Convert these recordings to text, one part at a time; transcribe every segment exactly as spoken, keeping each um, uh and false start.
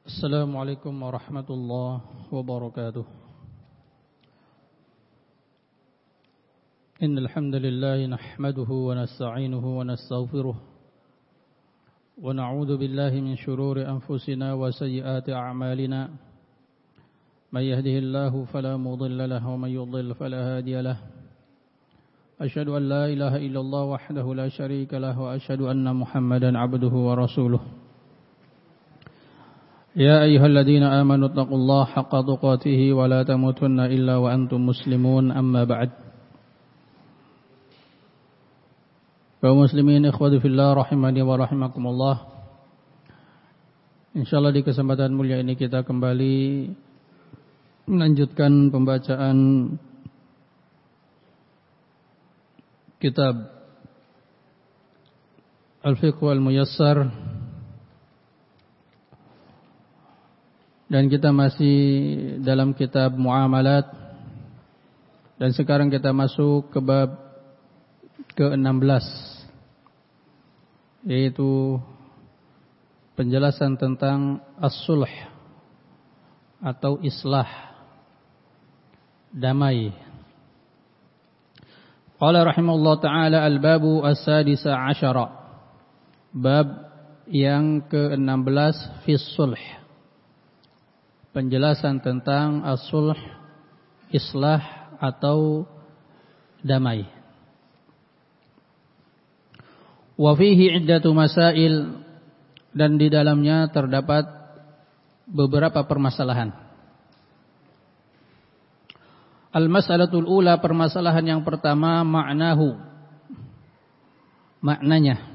Assalamualaikum warahmatullahi wabarakatuh. Innal hamdalillah nahmaduhu wa nasta'inuhu wa nastaghfiruh wa na'udzu billahi min shururi anfusina wa sayyiati a'malina. May yahdihillahu fala mudilla lahu wa may yudlil fala hadiya lahu. Asyhadu an la ilaha illallah wahdahu la syarika lahu wa asyhadu anna Muhammadan 'abduhu wa rasuluh. يا أيها الذين آمنوا اتقوا الله حق تقاته ولا تموتن إلا وأنتم مسلمون أما بعد. Kaum muslimin ikhwati fillah rahimani wa rahimakumullah. Insyaallah di kesempatan mulia ini kita kembali melanjutkan pembacaan kitab Al-Fiqh wal-Muyassar. Dan kita masih dalam kitab Muamalat. Dan sekarang kita masuk ke bab ke enam belas, yaitu penjelasan tentang as-sulh atau islah, damai. Qala rahimahullah ta'ala al-babu as-sadisa asyara, bab yang ke enam belas fi sulh, penjelasan tentang as-sulh, islah atau damai. Wa fihi iddatu masail, dan di dalamnya terdapat beberapa permasalahan. Al-mas'alatul ula, permasalahan yang pertama, ma'nahu, maknanya.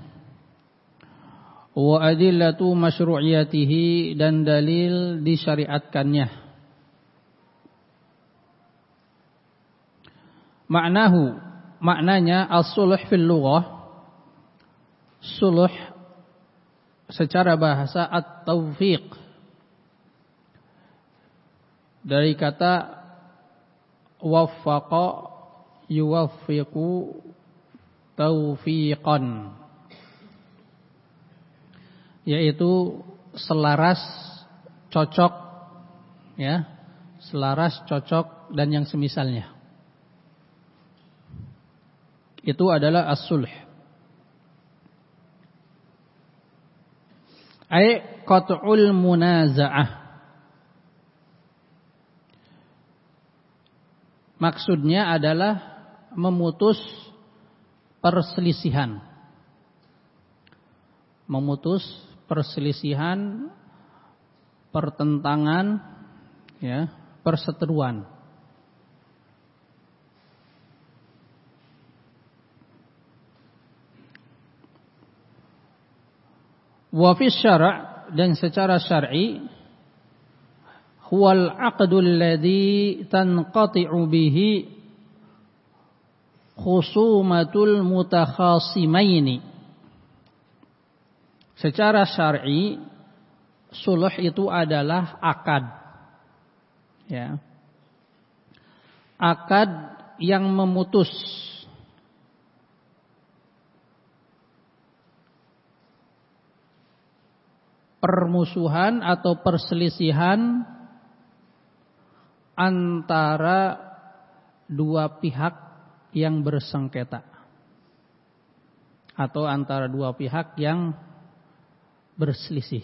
Wa adillatu masyru'iyatihi, dan dalil disyariatkannya. Ma'nahu, maknanya as-sulh fil lughah, sulh secara bahasa at-taufiq, dari kata waffaqa yuwaffiqu taufiqan, yaitu selaras, cocok, ya, selaras, cocok, dan yang semisalnya. Itu adalah as-sulh. Ai qat'ul munaza'ah. Maksudnya adalah memutus perselisihan. Memutus perselisihan, pertentangan, ya, perseteruan. Wa fi syara', dan secara syar'i, huwal aqdul ladzi tanqati'u bihi khusumatul mutakhasimaini. Secara syar'i, sulh itu adalah akad, ya, akad yang memutus permusuhan atau perselisihan antara dua pihak yang bersengketa, atau antara dua pihak yang berselisih.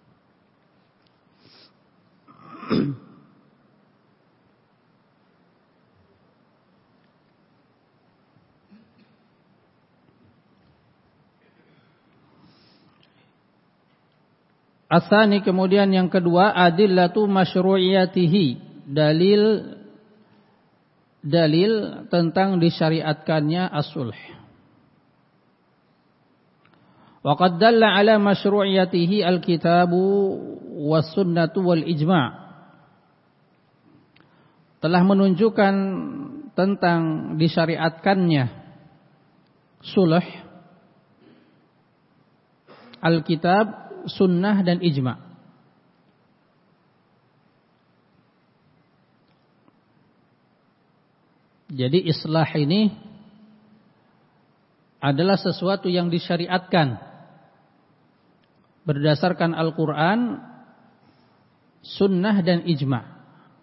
Asani, kemudian yang kedua, adillatu masyru'iyatihi, dalil dalil tentang disyariatkannya as-sulh. Wa qad dalla ala masyru'iyatihi al-kitabu was sunnatu wal ijma'. Telah menunjukkan tentang disyariatkannya sulh al-kitab, sunnah, dan ijma'. Jadi islah ini adalah sesuatu yang disyariatkan berdasarkan Al-Quran sunnah dan ijma'.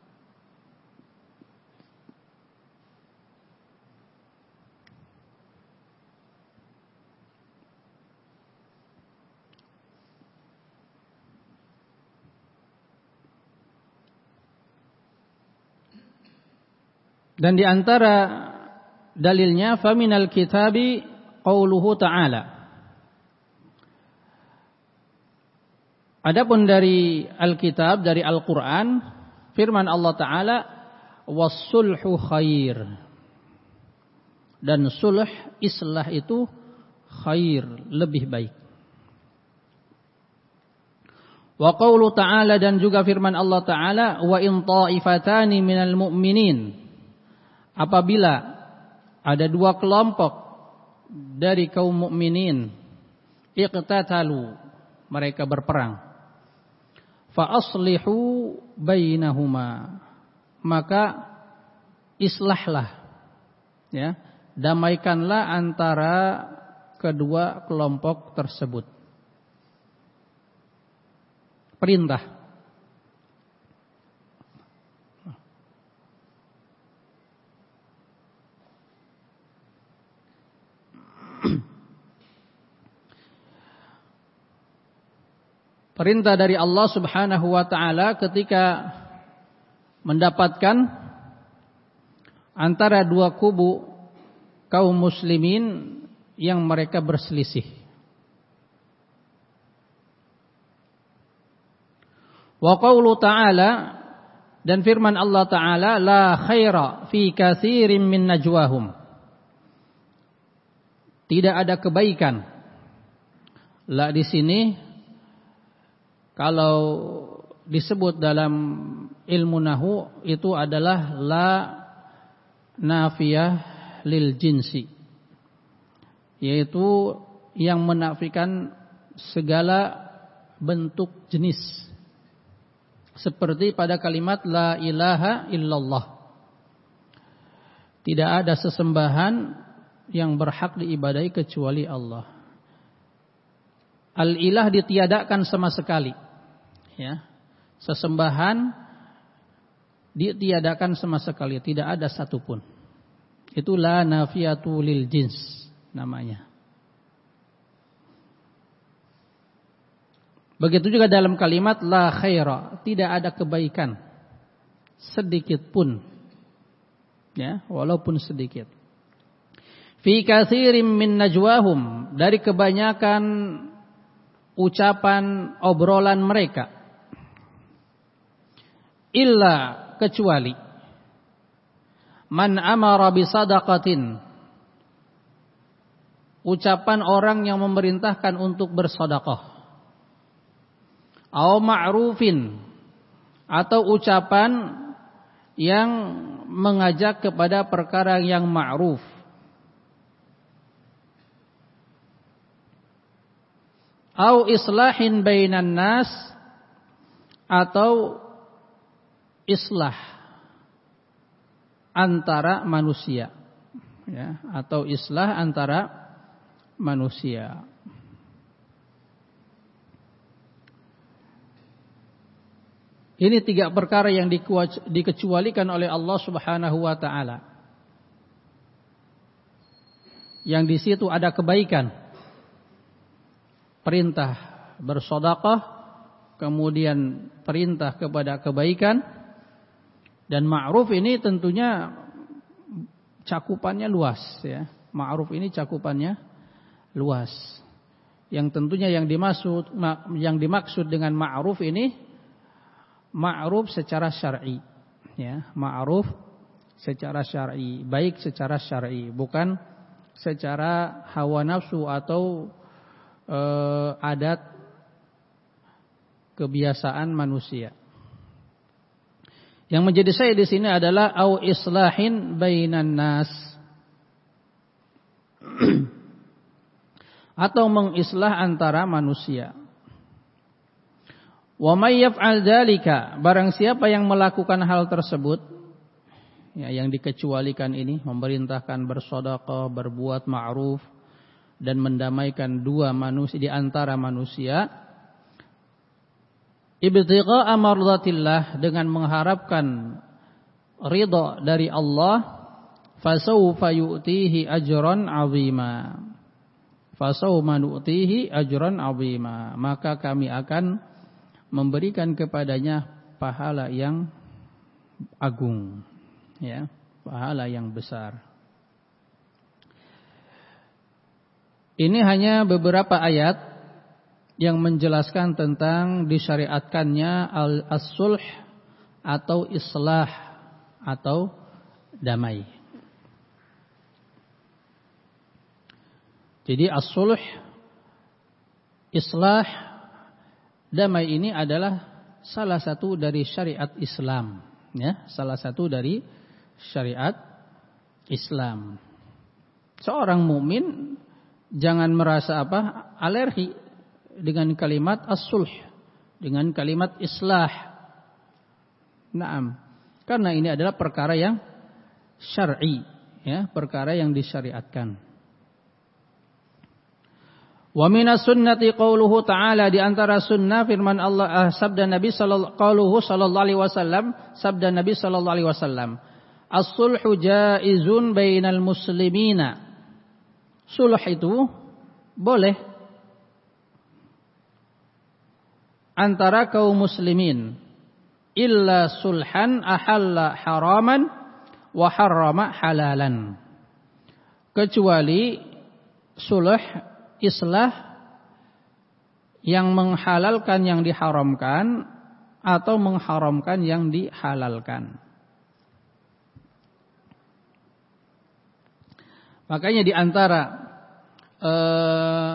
Dan di antara dalilnya faminal kitabi qauluhu ta'ala. Adapun dari Alkitab, dari Al-Qur'an, firman Allah Ta'ala, was-sulhu khair. Dan sulh, islah itu khair, lebih baik. Wa qaulu ta'ala, dan juga firman Allah Ta'ala, wa in ta'ifatani minal mu'minin. Apabila ada dua kelompok dari kaum mukminin, iqtatalu, mereka berperang, fa aslihu bainahuma, maka islahlah, ya, damaikanlah antara kedua kelompok tersebut. Perintah. Perintah dari Allah Subhanahu wa ta'ala ketika mendapatkan antara dua kubu kaum muslimin yang mereka berselisih. Wa qaulu ta'ala, dan firman Allah Ta'ala, la khaira fi katsirin min najwahum. Tidak ada kebaikan. La di sini kalau disebut dalam ilmu nahu itu adalah la nafiyah lil jinsi, yaitu yang menafikan segala bentuk jenis, seperti pada kalimat la ilaha illallah, tidak ada sesembahan yang berhak diibadahi kecuali Allah. Al-ilah ditiadakan sama sekali. Ya, sesembahan ditiadakan sama sekali, tidak ada satupun. Itu la nafiyatu lil jins namanya. Begitu juga dalam kalimat la khaira, tidak ada kebaikan sedikit pun. Ya, walaupun sedikit. Fi katsirin min najwahum, dari kebanyakan ucapan obrolan mereka. Illa, kecuali man amara bisadaqatin, ucapan orang yang memerintahkan untuk bersedekah, au ma'rufin, atau ucapan yang mengajak kepada perkara yang ma'ruf, au islahin bainan nas, atau islah antara manusia, ya, atau islah antara manusia. Ini tiga perkara yang dikecualikan oleh Allah Subhanahu wa ta'ala, yang di situ ada kebaikan, perintah bersedekah, kemudian perintah kepada kebaikan. Dan ma'ruf ini tentunya cakupannya luas, ya. Ma'ruf ini cakupannya luas. Yang tentunya yang dimaksud yang dimaksud dengan ma'ruf ini ma'ruf secara syar'i, ya. Ma'ruf secara syar'i, baik secara syar'i, bukan secara hawa nafsu atau eh, adat kebiasaan manusia. Yang menjadi saya di sini adalah au islahin bainan nas, atau mengislah antara manusia. Wa may yaf'al dzalika, barang siapa yang melakukan hal tersebut, ya, yang dikecualikan ini, memerintahkan bersedekah, berbuat ma'ruf, dan mendamaikan dua manusia di antara manusia, ibtigha'a mardatillah, dengan mengharapkan ridha dari Allah, fasawfa yu'tihi ajran 'azima. Fasawfa nu'tihi ajran 'azima, maka kami akan memberikan kepadanya pahala yang agung, ya, pahala yang besar. Ini hanya beberapa ayat yang menjelaskan tentang disyariatkannya al-sulh atau islah atau damai. Jadi as-sulh, islah, damai ini adalah salah satu dari syariat Islam, ya, salah satu dari syariat Islam. Seorang mukmin jangan merasa apa? alergi dengan kalimat as-sulh, dengan kalimat islah. Naam. Karena ini adalah perkara yang syar'i, ya, perkara yang disyariatkan. Wa minas sunnati qauluhu ta'ala, di antara sunnah firman Allah, uh, sabda Nabi sallallahu qauluhu sallallahu alaihi wasallam, sabda Nabi sallallahu alaihi wasallam, as-sulhu jaizun bainal muslimina. Sulh itu boleh antara kaum muslimin, illa sulhan ahalla haraman wa harrama halalan, kecuali sulh islah yang menghalalkan yang diharamkan atau mengharamkan yang dihalalkan. Makanya di antara eh,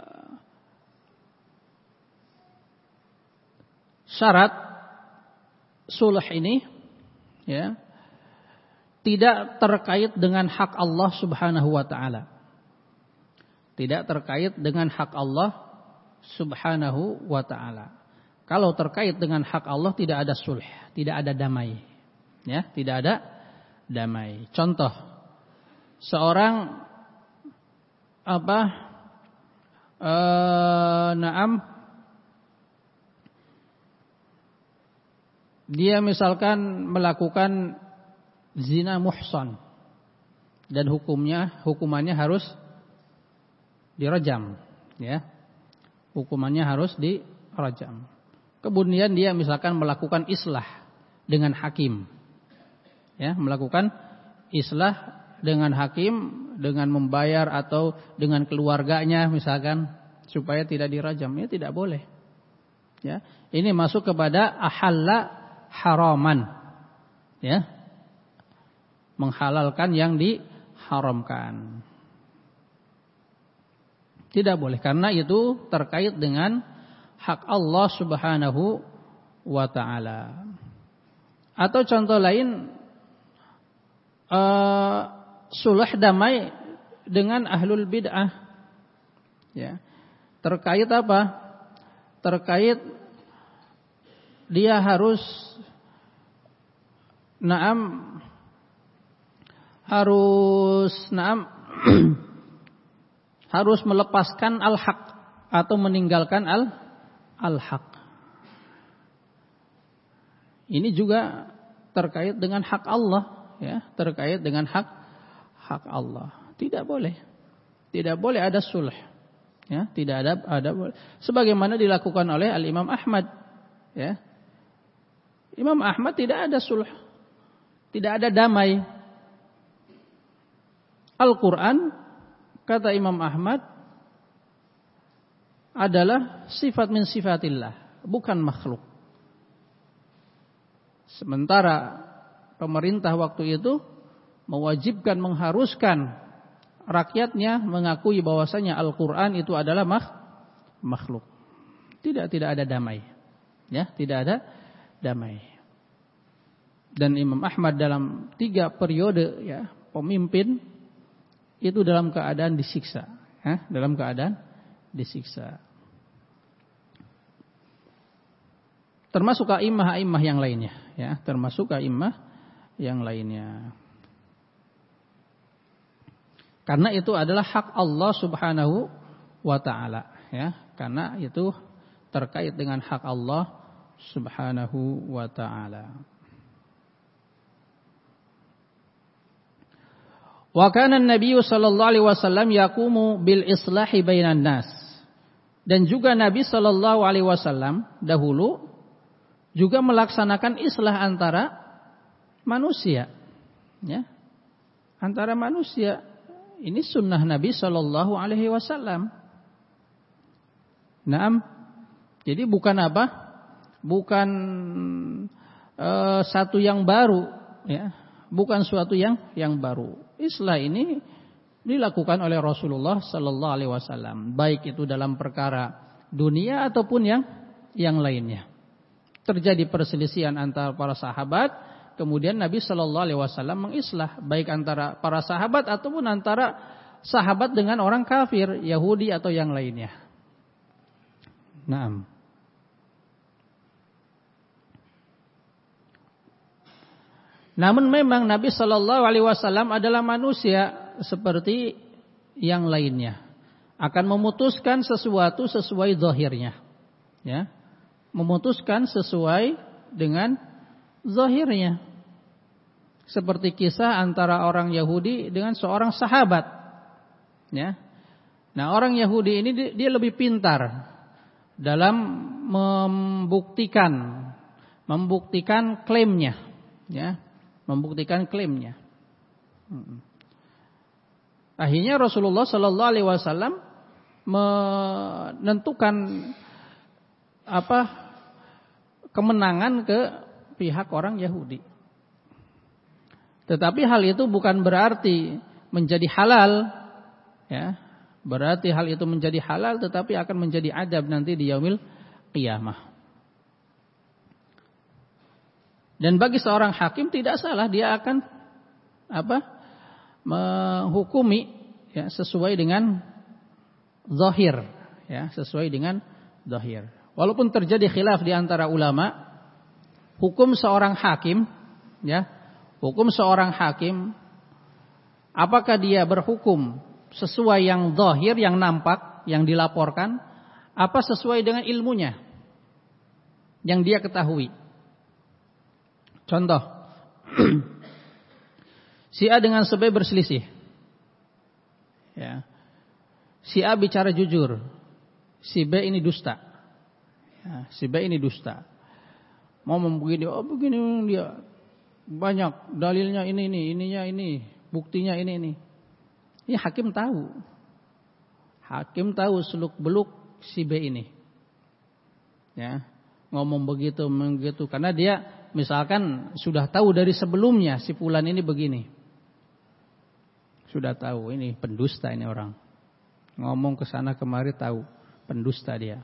syarat sulh ini, ya, tidak terkait dengan hak Allah Subhanahu wa taala. Tidak terkait dengan hak Allah Subhanahu wa taala. Kalau terkait dengan hak Allah tidak ada sulh, tidak ada damai. Ya, tidak ada damai. Contoh, seorang apa? Uh, naam, dia misalkan melakukan zina muhsan dan hukumnya hukumannya harus dirajam, ya. Hukumannya harus dirajam. Kemudian dia misalkan melakukan islah dengan hakim. Ya, melakukan islah dengan hakim dengan membayar atau dengan keluarganya misalkan supaya tidak dirajam, ya tidak boleh. Ya, ini masuk kepada ahalla haraman. Ya. Menghalalkan yang diharamkan. Tidak boleh karena itu terkait dengan hak Allah Subhanahu wa taala. Atau contoh lain, uh, sulh damai dengan ahlul bid'ah. Ya. Terkait apa? Terkait dia harus naam harus naam harus melepaskan al-haq atau meninggalkan al al-haq. Ini juga terkait dengan hak Allah, ya, terkait dengan hak hak Allah. Tidak boleh. Tidak boleh ada sulh. Ya, tidak ada ada sebagaimana dilakukan oleh Al-Imam Ahmad, ya. Imam Ahmad tidak ada sulh. Tidak ada damai. Al-Qur'an, kata Imam Ahmad, adalah sifat min sifatillah, bukan makhluk. Sementara pemerintah waktu itu mewajibkan, mengharuskan rakyatnya mengakui bahwasanya Al-Qur'an itu adalah makhluk. Tidak tidak ada damai. Ya, tidak ada damai. Dan Imam Ahmad dalam tiga periode, ya, pemimpin itu dalam keadaan disiksa, ya, dalam keadaan disiksa. Termasuk a'immah-a'immah yang lainnya, ya, termasuk a'immah yang lainnya. Karena itu adalah hak Allah Subhanahu wa taala, ya. Karena itu terkait dengan hak Allah Subhanahu wa ta'ala. Wa kana an-nabiy sallallahu alaihi wasallam yaqumu bil islahi bainan nas. Dan juga Nabi sallallahu alaihi wasallam dahulu juga melaksanakan islah antara manusia, ya. Antara manusia. Ini sunnah Nabi sallallahu alaihi wasallam. Naam. Jadi bukan apa? Bukan uh, satu yang baru, ya. Bukan suatu yang yang baru. Islah ini dilakukan oleh Rasulullah sallallahu alaihi wasallam, baik itu dalam perkara dunia ataupun yang yang lainnya. Terjadi perselisihan antara para sahabat, kemudian Nabi sallallahu alaihi wasallam mengislah baik antara para sahabat ataupun antara sahabat dengan orang kafir, Yahudi atau yang lainnya. Naam. Namun memang Nabi sallallahu alaihi wasallam adalah manusia seperti yang lainnya. Akan memutuskan sesuatu sesuai zahirnya. Ya. Memutuskan sesuai dengan zahirnya. Seperti kisah antara orang Yahudi dengan seorang sahabat. Ya. Nah, orang Yahudi ini dia lebih pintar dalam membuktikan membuktikan klaimnya, ya. Membuktikan klaimnya. Akhirnya Rasulullah sallallahu alaihi wasallam menentukan apa kemenangan ke pihak orang Yahudi. Tetapi hal itu bukan berarti menjadi halal, ya. Berarti hal itu menjadi halal, tetapi akan menjadi adab nanti di yaumil qiyamah. Dan bagi seorang hakim tidak salah, dia akan apa? Menghukumi, ya, sesuai dengan zahir, ya, sesuai dengan zahir. Walaupun terjadi khilaf di antara ulama, hukum seorang hakim, ya, hukum seorang hakim, apakah dia berhukum sesuai yang zahir, yang nampak, yang dilaporkan, apa sesuai dengan ilmunya yang dia ketahui. Contoh, si A dengan si B berselisih, ya. Si A bicara jujur, si B ini dusta, ya, si B ini dusta. Mau begini, oh begini dia banyak dalilnya ini ini, ininya ini, buktinya ini ini. Ini hakim tahu, hakim tahu seluk beluk si B ini, ya, ngomong begitu begitu karena dia misalkan sudah tahu dari sebelumnya si fulan ini begini. Sudah tahu ini pendusta ini orang. Ngomong ke sana kemari tahu pendusta dia.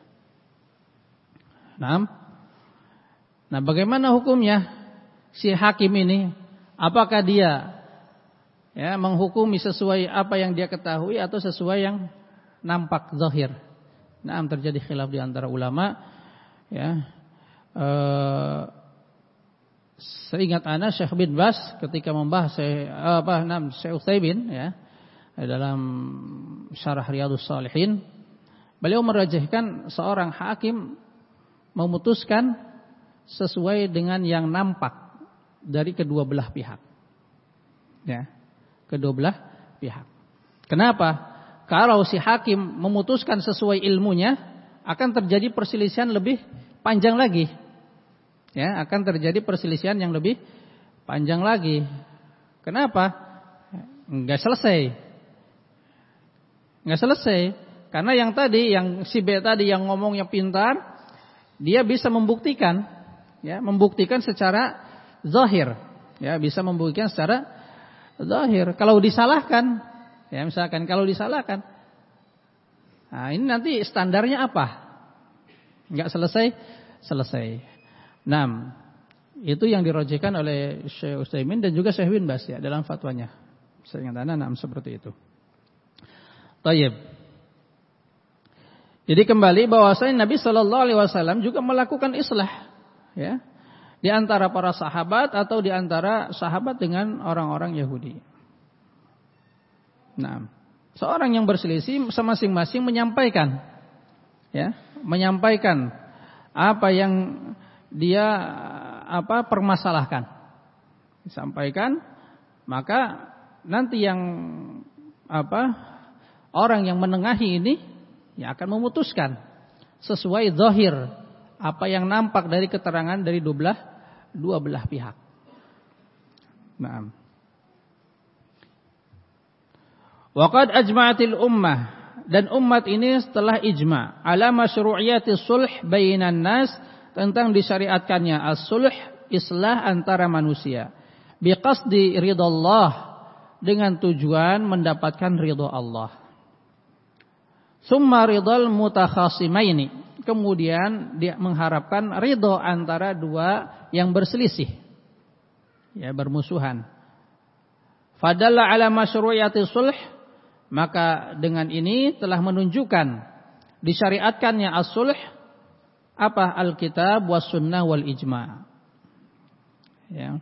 Nah, nah bagaimana hukumnya si hakim ini? Apakah dia, ya, menghukumi sesuai apa yang dia ketahui atau sesuai yang nampak zahir? Nah, terjadi khilaf di antara ulama, ya. Eh, Seingat ana Syekh bin Bas ketika membahas apa nam Syekh Utsaimin, ya, dalam Syarah Riyadhus Shalihin, beliau merajihkan seorang hakim memutuskan sesuai dengan yang nampak dari kedua belah pihak. Ya, kedua belah pihak. Kenapa? Kalau si hakim memutuskan sesuai ilmunya, akan terjadi perselisihan lebih panjang lagi. Ya, akan terjadi perselisihan yang lebih panjang lagi. Kenapa? Enggak selesai. Enggak selesai. Karena yang tadi, yang si B tadi yang ngomongnya pintar, dia bisa membuktikan, ya, membuktikan secara zahir, ya, bisa membuktikan secara zahir. Kalau disalahkan, ya, misalkan kalau disalahkan, nah ini nanti standarnya apa? Enggak selesai, selesai. Nah, itu yang dirojihkan oleh Syekh Utsaimin dan juga Syekh bin Bas, ya, dalam fatwanya. Seingat ana nam seperti itu. Tayyib. Jadi kembali bahwasanya Nabi sallallahu alaihi wasallam juga melakukan islah, ya, di antara para sahabat atau di antara sahabat dengan orang-orang Yahudi. Nah, seorang yang berselisih masing-masing menyampaikan, ya, menyampaikan apa yang dia apa permasalahkan, disampaikan, maka nanti yang apa orang yang menengahi ini yang akan memutuskan sesuai zahir apa yang nampak dari keterangan dari dua belah dua belah pihak. Naam. Waqad ajma'atil ummah, dan umat ini setelah ijma' ala masyru'iyatis sulh bainan nas, tentang disyariatkannya as-sulh, islah antara manusia, biqasdi ridallah, dengan tujuan mendapatkan ridha Allah. Summa ridal mutakhasimaini, kemudian dia mengharapkan ridha antara dua yang berselisih, ya bermusuhan. Fadalla ala masyru'iyatis sulh, maka dengan ini telah menunjukkan disyariatkannya as-sulh apa Alkitab was sunnah wal ijma'. Ya.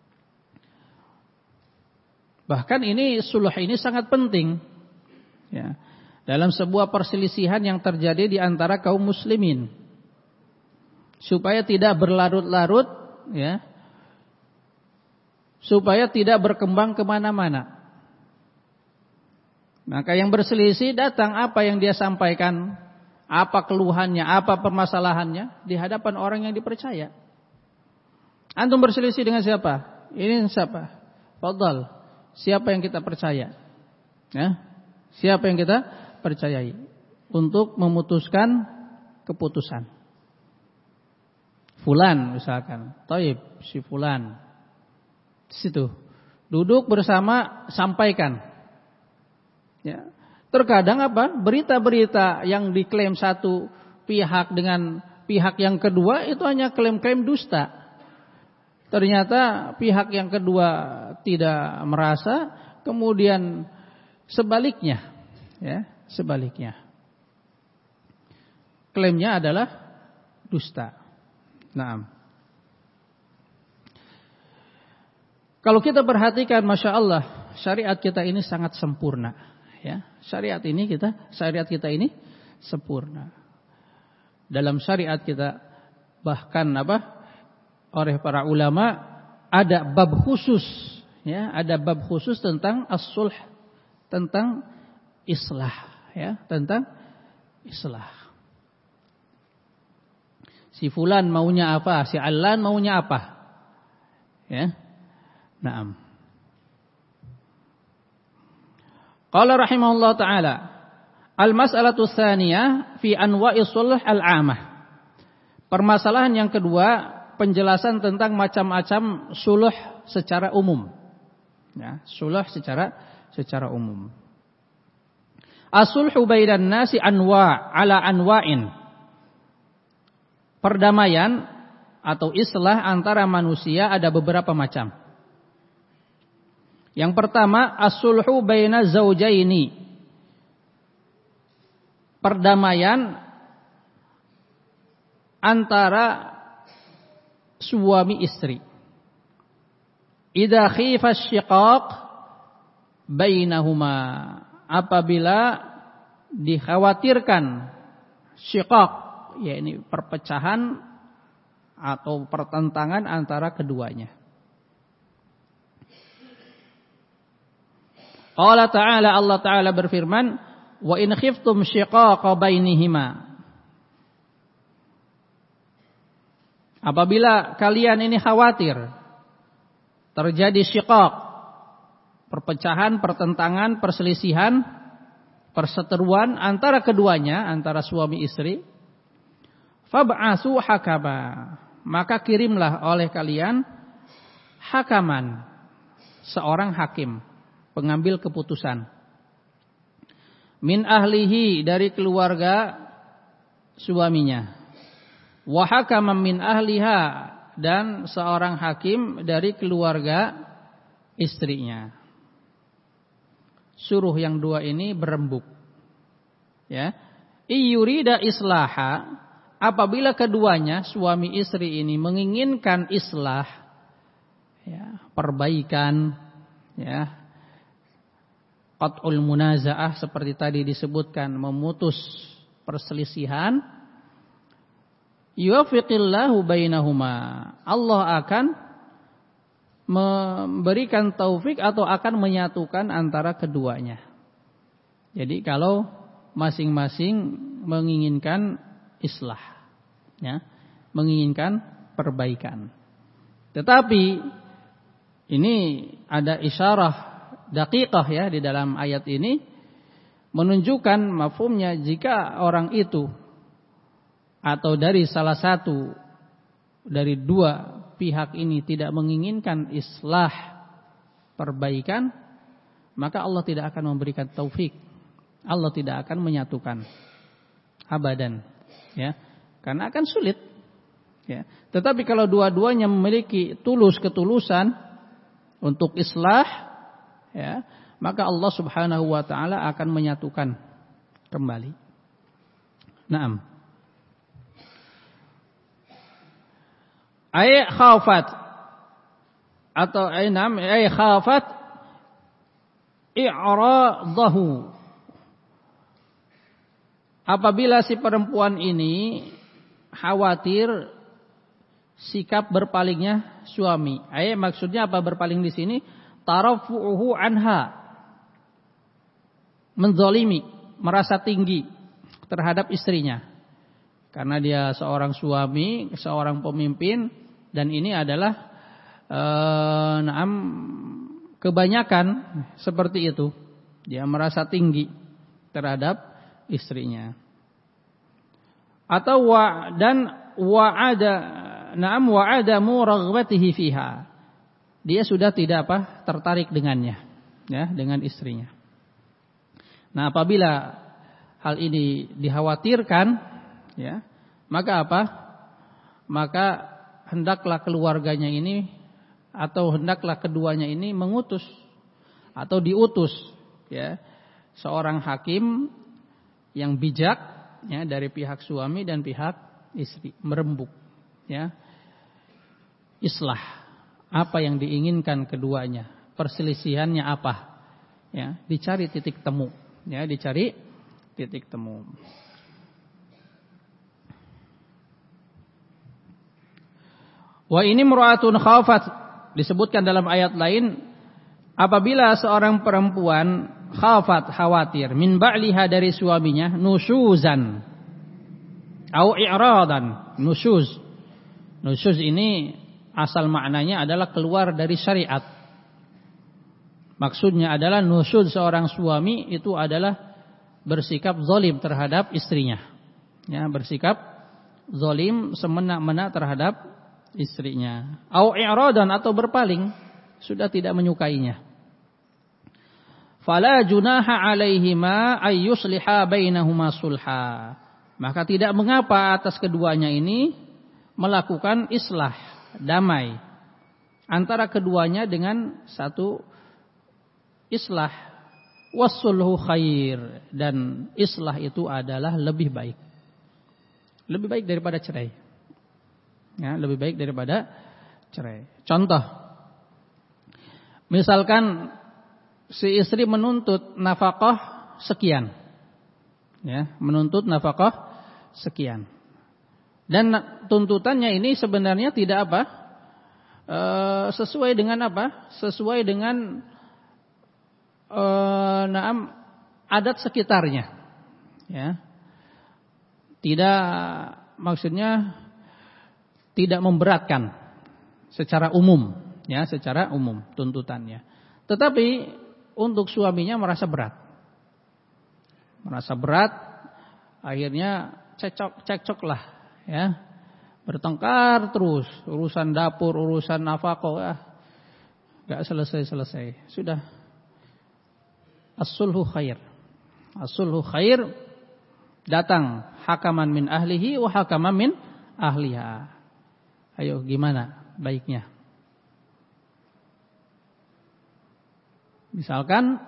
Bahkan ini sulh ini sangat penting, ya, dalam sebuah perselisihan yang terjadi di antara kaum muslimin, supaya tidak berlarut-larut, ya, supaya tidak berkembang kemana-mana. Maka yang berselisih datang, apa yang dia sampaikan, apa keluhannya, apa permasalahannya di hadapan orang yang dipercaya. Antum berselisih dengan siapa? Ini siapa? Fadhal. Siapa yang kita percaya? Ya? Siapa yang kita percayai untuk memutuskan keputusan? Fulan misalkan, Taib, si fulan. Di situ duduk bersama, sampaikan. Ya. Terkadang apa? Berita-berita yang diklaim satu pihak dengan pihak yang kedua itu hanya klaim-klaim dusta. Ternyata pihak yang kedua tidak merasa, kemudian sebaliknya, ya, sebaliknya. Klaimnya adalah dusta. Naam. Kalau kita perhatikan, masya Allah, syariat kita ini sangat sempurna. Ya, syariat ini kita, syariat kita ini sempurna. Dalam syariat kita bahkan apa? Oleh para ulama ada bab khusus, ya, ada bab khusus tentang as-sulh, tentang islah, ya, tentang islah. Si fulan maunya apa, si Alan maunya apa, ya. Naam. Qala rahimahullah ta'ala, al-mas'alatu tsaniyah fi anwa'i sulh al-'amah. Permasalahan yang kedua, penjelasan tentang macam-macam sulh secara umum. Ya, sulh secara secara umum. As-sulhu bainan nasi anwa' ala anwa'in. Perdamaian atau islah antara manusia ada beberapa macam. Yang pertama, as-sulhu baina zaujaini. Perdamaian antara suami istri. Idza khifa asy-syiqaq bainahuma, apabila dikhawatirkan syiqaq, yakni perpecahan atau pertentangan antara keduanya. Qala ta'ala, Allah Ta'ala berfirman, wa in khiftum syiqaqa bainihima. Apabila kalian ini khawatir terjadi syiqaq, perpecahan, pertentangan, perselisihan, perseteruan antara keduanya, antara suami istri, fab'asu hakama, maka kirimlah oleh kalian hakaman, seorang hakim, pengambil keputusan, min ahlihi, dari keluarga suaminya, wa hakaman min ahliha, dan seorang hakim dari keluarga istrinya. Suruh yang dua ini berembuk, ya. Iyurida islaha, apabila keduanya suami istri ini menginginkan islah, ya, perbaikan, ya, qat'ul munazaah, seperti tadi disebutkan, memutus perselisihan. yuwaffiqillahu bainahuma. Allah akan memberikan taufik atau akan menyatukan antara keduanya. Jadi kalau masing-masing menginginkan islah, ya, menginginkan perbaikan. Tetapi ini ada isyarah daqiqah ya di dalam ayat ini menunjukkan mafhumnya jika orang itu atau dari salah satu dari dua pihak ini tidak menginginkan islah perbaikan, maka Allah tidak akan memberikan taufik. Allah tidak akan menyatukan abadan, ya, karena akan sulit, ya. Tetapi kalau dua-duanya memiliki tulus ketulusan untuk islah, ya, maka Allah Subhanahu wa taala akan menyatukan kembali. Naam. Ay khafat atau ay nam ay khafat i'radahu. Apabila si perempuan ini khawatir sikap berpalingnya suami. Ay maksudnya apa berpaling di sini? Tarafu'uhu anha. Menzalimi, merasa tinggi terhadap istrinya. Karena dia seorang suami, seorang pemimpin, dan ini adalah ee, naam kebanyakan seperti itu. Dia merasa tinggi terhadap istrinya. Atau wa dan wa'ada naam wa'adamu raghbatihi fiha. Dia sudah tidak apa? Tertarik dengannya, ya, dengan istrinya. Nah, apabila hal ini dikhawatirkan, ya, maka apa? Maka hendaklah keluarganya ini atau hendaklah keduanya ini mengutus atau diutus, ya, seorang hakim yang bijak, ya, dari pihak suami dan pihak istri, merembuk, ya, islah apa yang diinginkan keduanya, perselisihannya apa, ya, dicari titik temu, ya, dicari titik temu. Wa ini mura'atun khafat, disebutkan dalam ayat lain, apabila seorang perempuan khafat, khawatir, min ba'liha, dari suaminya, nusyuzan au i'radan. Nusyuz, nusyuz ini asal maknanya adalah keluar dari syariat. Maksudnya adalah nusyuz seorang suami itu adalah bersikap zalim terhadap istrinya, ya, bersikap zalim semena-mena terhadap istrinya. Au i'radan, atau berpaling, sudah tidak menyukainya. Fala junaha alaihima ay yusliha bainahuma sulha. Maka tidak mengapa atas keduanya ini melakukan islah, damai antara keduanya dengan satu islah. Wassulhu khair, dan islah itu adalah lebih baik. Lebih baik daripada cerai. Ya, lebih baik daripada cerai. Contoh, misalkan si istri menuntut nafkah sekian, ya, menuntut nafkah sekian, dan tuntutannya ini sebenarnya tidak apa, e, sesuai dengan apa, sesuai dengan e, naam adat sekitarnya, ya, tidak, maksudnya tidak memberatkan secara umum, ya, secara umum tuntutannya, tetapi untuk suaminya merasa berat. Merasa berat, akhirnya cekcok, cekcok lah, ya. Bertengkar terus, urusan dapur, urusan nafkah, ah, enggak selesai-selesai. Sudah. As-sulhu khair. As-sulhu khair, datang hakaman min ahlihi wa hakaman min ahliha. Ayo, gimana baiknya? Misalkan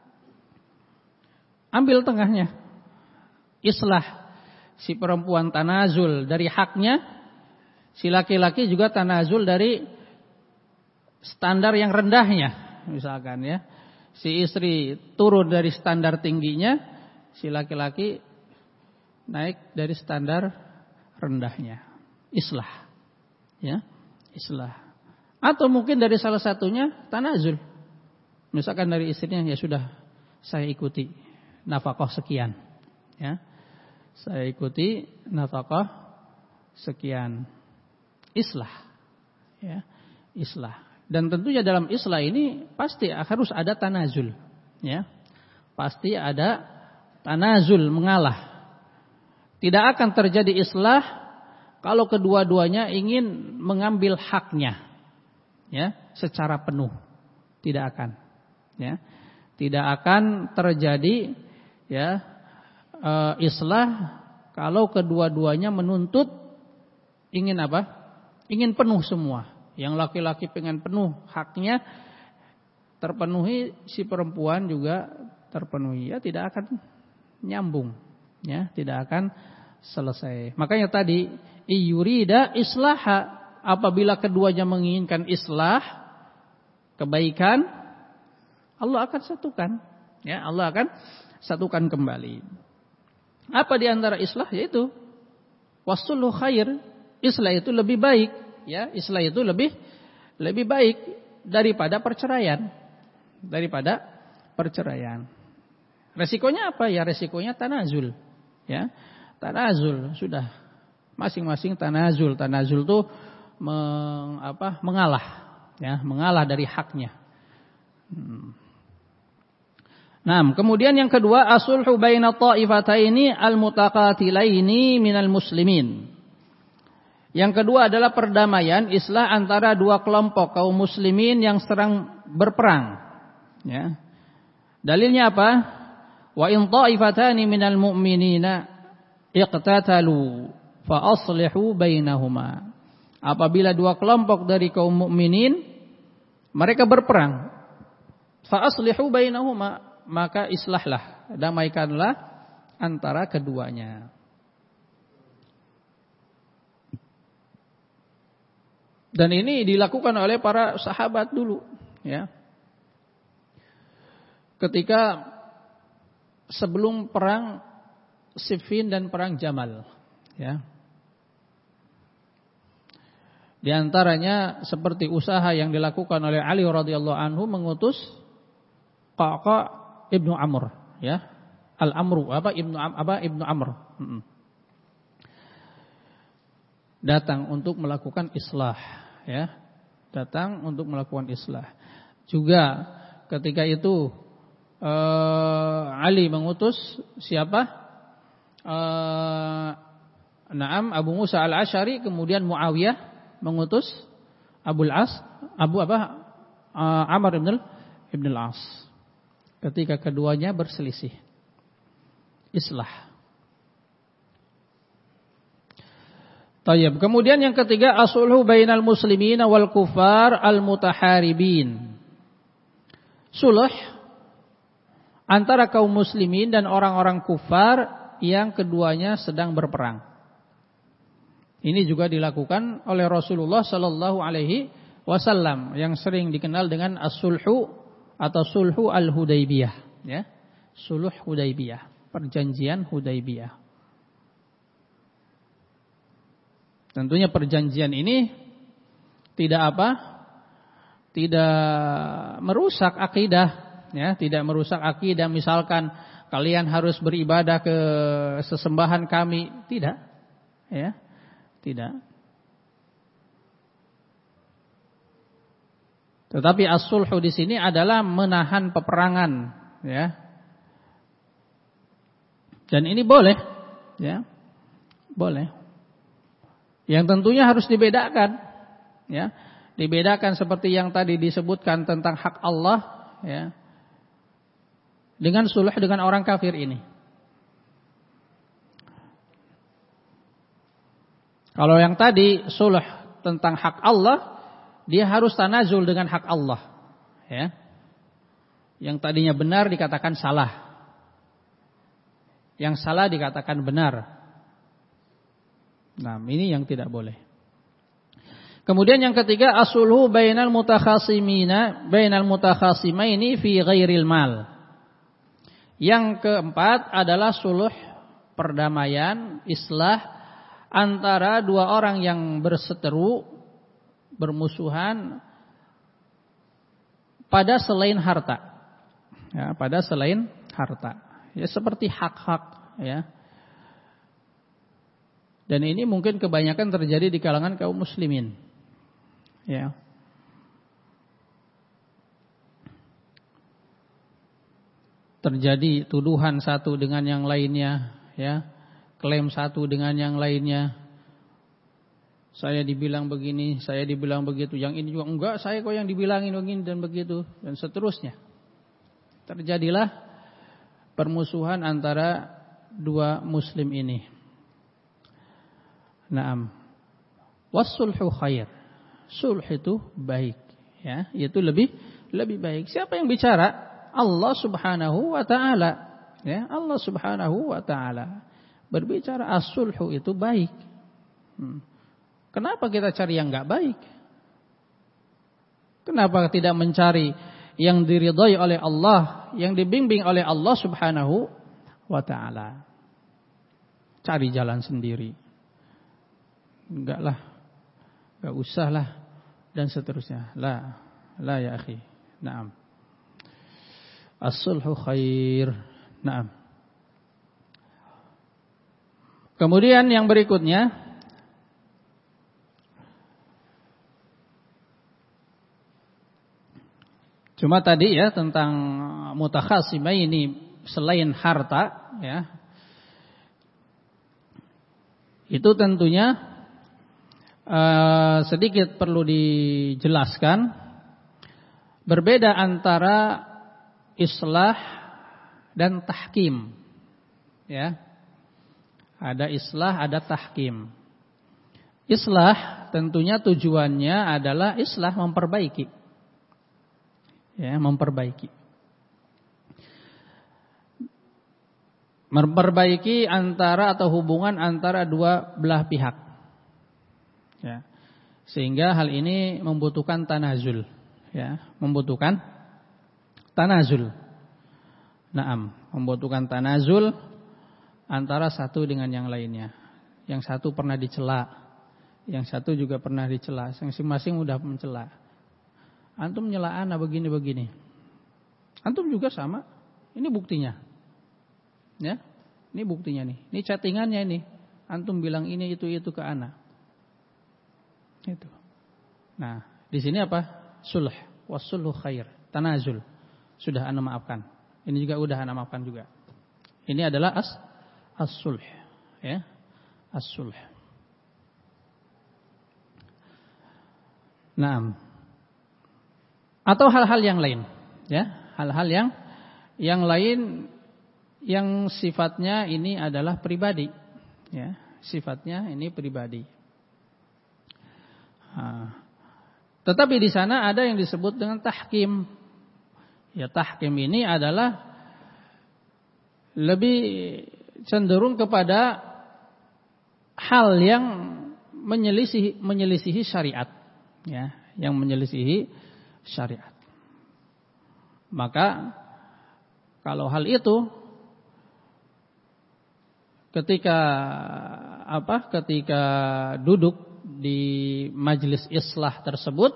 ambil tengahnya, islah, si perempuan tanazul dari haknya, si laki-laki juga tanazul dari standar yang rendahnya. Misalkan, ya, si istri turun dari standar tingginya, si laki-laki naik dari standar rendahnya. islah. Ya, islah. Atau mungkin dari salah satunya tanazul. Misalkan dari istrinya, ya sudah, saya ikuti nafkah sekian. Ya. Saya ikuti nafkah sekian. Islah. Ya, islah. Dan tentunya dalam islah ini pasti harus ada tanazul. Ya. Pasti ada tanazul, mengalah. Tidak akan terjadi islah kalau kedua-duanya ingin mengambil haknya, ya, secara penuh. Tidak akan, ya, tidak akan terjadi, ya, e, islah kalau kedua-duanya menuntut ingin apa? Ingin penuh semua. Yang laki-laki pengen penuh haknya terpenuhi, si perempuan juga terpenuhi, ya tidak akan nyambung, ya, tidak akan selesai. Makanya tadi iyurida islaha, apabila keduanya menginginkan islah, kebaikan, Allah akan satukan, ya, Allah akan satukan kembali. Apa di antara islah? Yaitu wasulhu khair, islah itu lebih baik, ya, islah itu lebih lebih baik daripada perceraian, daripada perceraian. Resikonya apa? Ya resikonya tanazul, ya. Tanazul, sudah masing-masing tanazul. Tanazul itu meng, apa, mengalah, ya, mengalah dari haknya. Hmm. Nah, kemudian yang kedua, asulhu baina ta'ifataini al-mutaqatilaini minal muslimin. Yang kedua adalah perdamaian, islah antara dua kelompok kaum muslimin yang sedang berperang. Ya. Dalilnya apa? Wa in ta'ifatani minal mu'minina iqtatalu fa aslihu bainahuma. Apabila dua kelompok dari kaum mukminin mereka berperang, fa aslihu bainahuma, maka islahlah, damaikanlah antara keduanya. Dan ini dilakukan oleh para sahabat dulu, ya. Ketika sebelum perang Siffin dan perang Jamal, ya. Di antaranya seperti usaha yang dilakukan oleh Ali radhiyallahu anhu mengutus Qaqa ibnu Amr, ya. Al-Amru apa ibnu apa ibnu Amr. Hmm. Datang untuk melakukan islah, ya. Datang untuk melakukan islah. Juga ketika itu uh, Ali mengutus siapa? Uh, Naam Abu Musa al-Asy'ari, kemudian Muawiyah mengutus Abul As, Abu apa? Uh, Amr ibn ibn al-As. Ketika keduanya berselisih, islah. Tayyib. Kemudian yang ketiga, asulhu bainal muslimina wal kufar al-mutaharibin. Sulh antara kaum muslimin dan orang-orang kufar yang keduanya sedang berperang. Ini juga dilakukan oleh Rasulullah sallallahu alaihi wasallam yang sering dikenal dengan as-sulhu atau sulhu al-Hudaybiyah, ya. Sulh Hudaybiyah, perjanjian Hudaybiyah. Tentunya perjanjian ini tidak apa? Tidak merusak akidah, ya, tidak merusak akidah. Misalkan kalian harus beribadah ke sesembahan kami, tidak, ya, tidak. Tetapi as-sulhu di sini adalah menahan peperangan, ya. Dan ini boleh, ya, boleh. Yang tentunya harus dibedakan, ya, dibedakan seperti yang tadi disebutkan tentang hak Allah, ya, dengan sulh dengan orang kafir ini. Kalau yang tadi sulh tentang hak Allah, dia harus tanazul dengan hak Allah, ya. Yang tadinya benar dikatakan salah, yang salah dikatakan benar. Nah, ini yang tidak boleh. Kemudian yang ketiga, asulhu bainal mutakhasimina bainal mutakhasimaini fi ghairil mal. Yang keempat adalah sulh, perdamaian, islah antara dua orang yang berseteru, bermusuhan pada selain harta. Ya, pada selain harta. Ya, seperti hak-hak, ya. Dan ini mungkin kebanyakan terjadi di kalangan kaum muslimin. Ya. Terjadi tuduhan satu dengan yang lainnya, ya. Klaim satu dengan yang lainnya. Saya dibilang begini, saya dibilang begitu, yang ini juga enggak, saya kok yang dibilangin begini dan begitu, dan seterusnya. Terjadilah permusuhan antara dua muslim ini. Naam. Wassulhu khair. Sulh itu baik, ya, itu lebih lebih baik. Siapa yang bicara? Allah Subhanahu wa taala. Ya, Allah Subhanahu wa taala berbicara as-sulhu itu baik. Hmm. Kenapa kita cari yang enggak baik? Kenapa tidak mencari yang diridhai oleh Allah, yang dibimbing oleh Allah Subhanahu wa taala? Cari jalan sendiri. Enggak lah. Enggak usah lah dan seterusnya. La, la ya akhi. Naam. As-sulhu khair. Naam. Kemudian yang berikutnya, cuma tadi ya tentang mutakhasimaini selain harta, ya. Itu tentunya Uh, sedikit perlu dijelaskan, berbeda antara islah dan tahkim, ya. Ada islah, ada tahkim. Islah tentunya tujuannya adalah islah, memperbaiki, ya, memperbaiki, memperbaiki antara atau hubungan antara dua belah pihak. Ya. Sehingga hal ini membutuhkan tanazul, ya, membutuhkan tanazul. Naam, membutuhkan tanazul antara satu dengan yang lainnya. Yang satu pernah dicela, yang satu juga pernah dicela, masing-masing udah mencela. Antum nyela ana begini-begini. Antum juga sama. Ini buktinya. Ya. Ini buktinya nih. Ini chattingannya ini. Antum bilang ini itu itu ke ana. Itu. Nah, di sini apa? Sulh, wasulhu khair, tanazul. Sudah ana maafkan. Ini juga udah ana maafkan juga. Ini adalah as as-sulh, ya. As-sulh. Naam. Atau hal-hal yang lain, ya, hal-hal yang yang lain yang sifatnya ini adalah pribadi, ya, sifatnya ini pribadi. Nah, tetapi di sana ada yang disebut dengan tahkim. Ya, tahkim ini adalah lebih cenderung kepada hal yang menyelisihi menyelisihi syariat, ya, yang menyelisihi syariat. Maka kalau hal itu ketika apa? Ketika duduk di majelis islah tersebut,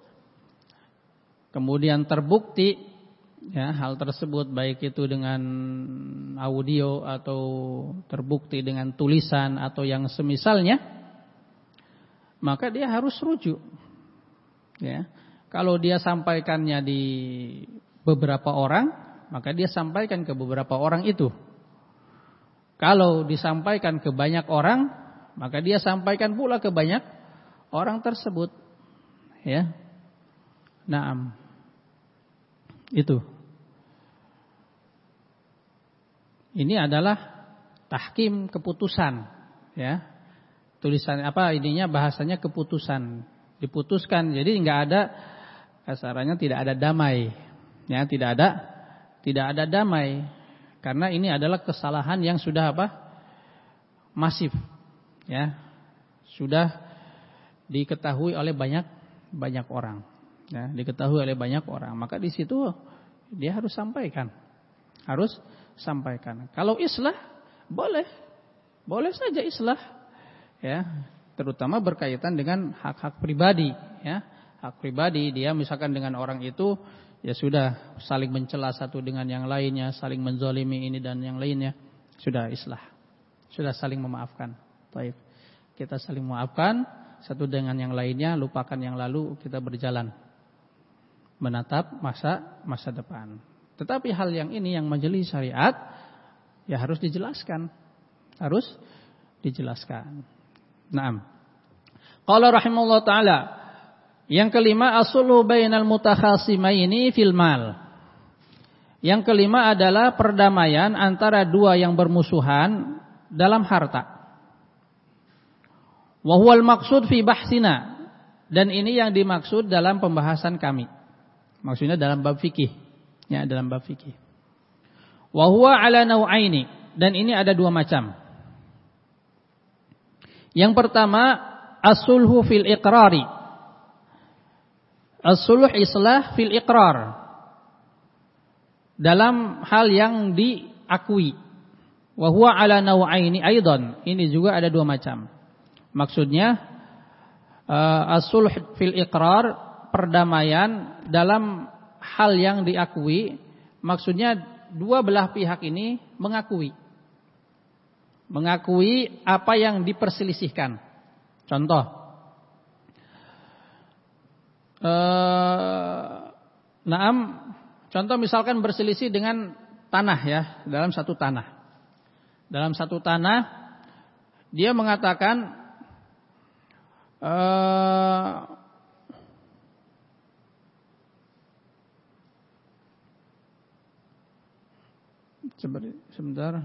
kemudian terbukti, ya, hal tersebut baik itu dengan audio atau terbukti dengan tulisan atau yang semisalnya, maka dia harus rujuk, ya. Kalau dia sampaikannya di beberapa orang, maka dia sampaikan ke beberapa orang itu. Kalau disampaikan ke banyak orang, maka dia sampaikan pula ke banyak orang tersebut, ya. Naam. Itu. Ini adalah tahkim, keputusan, ya. Tulisan apa ininya, bahasanya keputusan, diputuskan. Jadi enggak ada kasarannya, tidak ada damai, ya, tidak ada tidak ada damai. Karena ini adalah kesalahan yang sudah apa? Masif. Ya, sudah diketahui oleh banyak banyak orang, ya, diketahui oleh banyak orang. Maka di situ dia harus sampaikan, harus sampaikan. Kalau islah boleh, boleh saja islah, ya, terutama berkaitan dengan hak-hak pribadi, ya. Hak pribadi dia misalkan dengan orang itu ya sudah saling mencela satu dengan yang lainnya, saling menzalimi ini dan yang lainnya, sudah islah. Sudah saling memaafkan. Baik. Kita saling memaafkan satu dengan yang lainnya, lupakan yang lalu, kita berjalan menatap masa masa depan. Tetapi hal yang ini yang majelis syariat ya harus dijelaskan. Harus dijelaskan. Naam. Qala rahimahullah taala, yang kelima as-sulhu bainal mutakhasimaini fil mal. Yang kelima adalah perdamaian antara dua yang bermusuhan dalam harta. Wa huwal maqsud fi bahsina, dan ini yang dimaksud dalam pembahasan kami. Maksudnya dalam bab fikih, ya, dalam bab fikih. Wa huwa ala nau'aini, dan ini ada dua macam. Yang pertama as-sulhu fil iqrari. As-sulh islah fil iqrar, dalam hal yang diakui. Wa huwa ala nau'aini aidan, ini juga ada dua macam. Maksudnya uh, as-sulh fil iqrar, perdamaian dalam hal yang diakui. Maksudnya dua belah pihak ini mengakui. Mengakui apa yang diperselisihkan. Contoh, uh, naam, contoh misalkan berselisih dengan tanah, ya, dalam satu tanah. Dalam satu tanah dia mengatakan Uh, sebentar.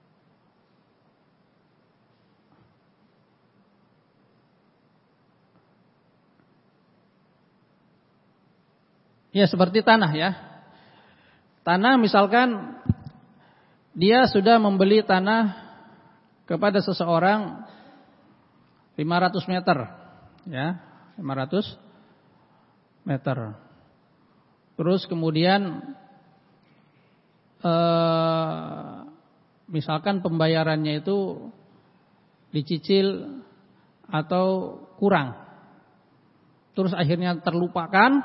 Ya, seperti tanah, ya. Tanah misalkan dia sudah membeli tanah kepada seseorang lima ratus meter, ya, lima ratus meter. Terus kemudian eh, misalkan pembayarannya itu dicicil atau kurang. Terus akhirnya terlupakan,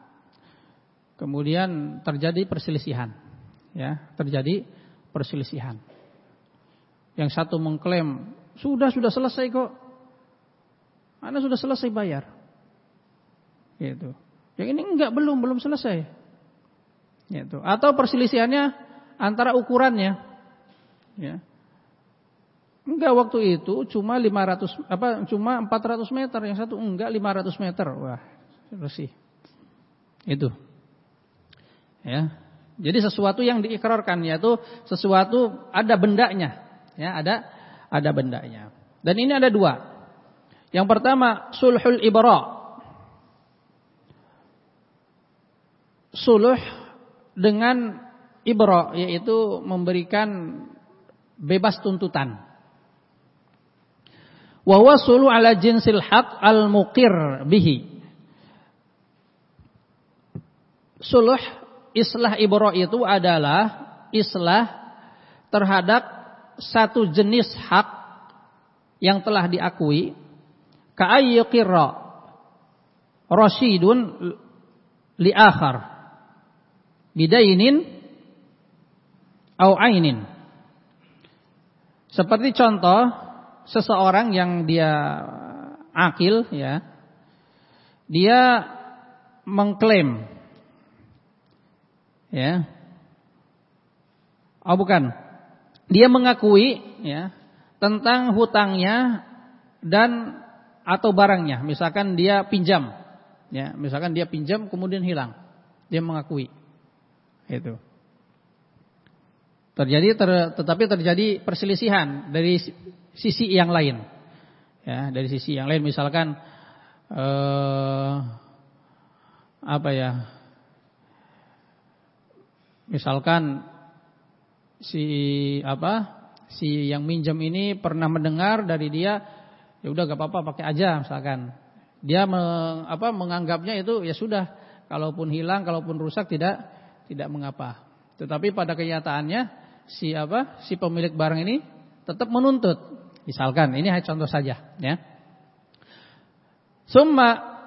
kemudian terjadi perselisihan, ya, terjadi perselisihan. Yang satu mengklaim sudah sudah selesai kok. Anda sudah selesai bayar, gitu. Yang ini enggak, belum belum selesai, gitu. Atau perselisihannya antara ukurannya, ya. Enggak, waktu itu cuma lima ratus apa cuma empat ratus meter, yang satu enggak lima ratus meter. Wah, bersih. Itu. Ya. Jadi sesuatu yang diikrarkan, yaitu sesuatu ada bendanya, ya, ada ada bendanya. Dan ini ada dua. Yang pertama sulhul ibra. Suluh dengan ibra, yaitu memberikan bebas tuntutan. Wa huwa suluh ala jinsil haq al-muqir bihi. Suluh islah ibra itu adalah islah terhadap satu jenis hak yang telah diakui. Ka'ayyuqirra rasyidun li akhar bidainin au ainin. Seperti contoh seseorang yang dia akil, ya, dia mengklaim, ya, oh bukan, dia mengakui, ya, tentang hutangnya dan atau barangnya. Misalkan dia pinjam, ya, misalkan dia pinjam kemudian hilang, dia mengakui, itu terjadi, ter, tetapi terjadi perselisihan dari sisi yang lain, ya, dari sisi yang lain. Misalkan eh, apa ya, misalkan si apa si yang minjam ini pernah mendengar dari dia, ya udah gak apa-apa pakai aja, misalkan. Dia meng, apa, menganggapnya itu ya sudah, kalaupun hilang, kalaupun rusak tidak tidak mengapa. Tetapi pada kenyataannya si apa si pemilik barang ini tetap menuntut, Misalkan, ini hanya contoh saja, ya. Summa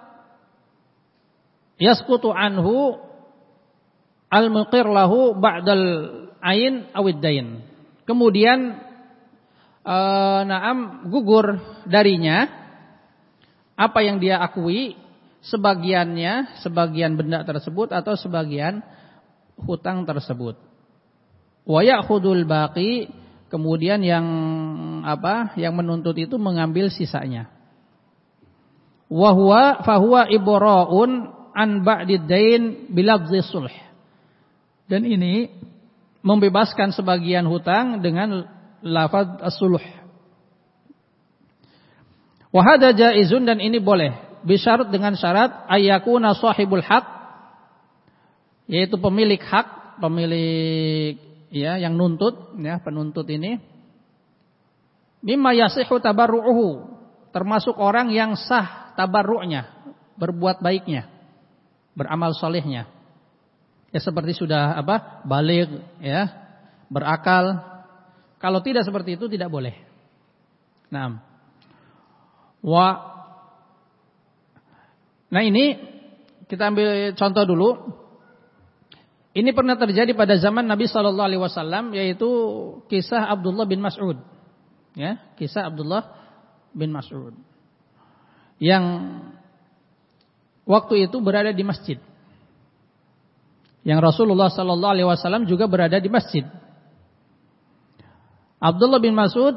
yasqutu anhu al-muqir lahu ba'dal ain awid dain. Kemudian uh, naam gugur darinya apa yang dia akui, sebagiannya, sebagian benda tersebut atau sebagian hutang tersebut. Wa ya'khudul baqi, kemudian yang apa? Yang menuntut itu mengambil sisanya. Wa huwa fa huwa ibra'un an ba'did dain bilafzi sulh. Dan ini membebaskan sebagian hutang dengan lafaz as-sulh. Wa hadza jaizun, dan ini boleh bisyarat dengan syarat ayyakuna sahibul haq, yaitu pemilik hak, pemilik ya yang nuntut, ya penuntut ini mimma yasihu tabarru'uhu, termasuk orang yang sah tabarru'nya, berbuat baiknya, beramal salehnya. Ya seperti sudah apa? Baligh, ya, berakal. Kalau tidak seperti itu tidak boleh. Naam. Wa Nah, ini kita ambil contoh dulu. Ini pernah terjadi pada zaman Nabi sallallahu alaihi wasallam, yaitu kisah Abdullah bin Mas'ud. Ya, kisah Abdullah bin Mas'ud. Yang waktu itu berada di masjid. Yang Rasulullah sallallahu alaihi wasallam juga berada di masjid. Abdullah bin Mas'ud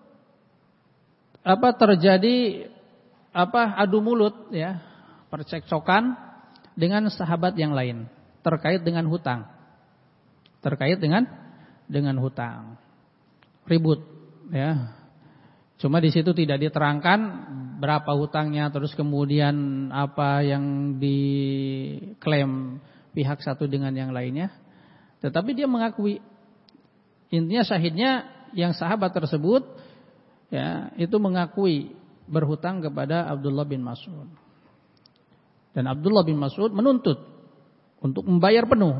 apa terjadi apa adu mulut, ya, percekcokan dengan sahabat yang lain terkait dengan hutang. Terkait dengan dengan hutang. Ribut, ya. Cuma di situ tidak diterangkan berapa hutangnya, terus kemudian apa yang diklaim pihak satu dengan yang lainnya. Tetapi dia mengakui, intinya syahidnya yang sahabat tersebut, ya, itu mengakui berhutang kepada Abdullah bin Mas'ud. Dan Abdullah bin Mas'ud menuntut untuk membayar penuh.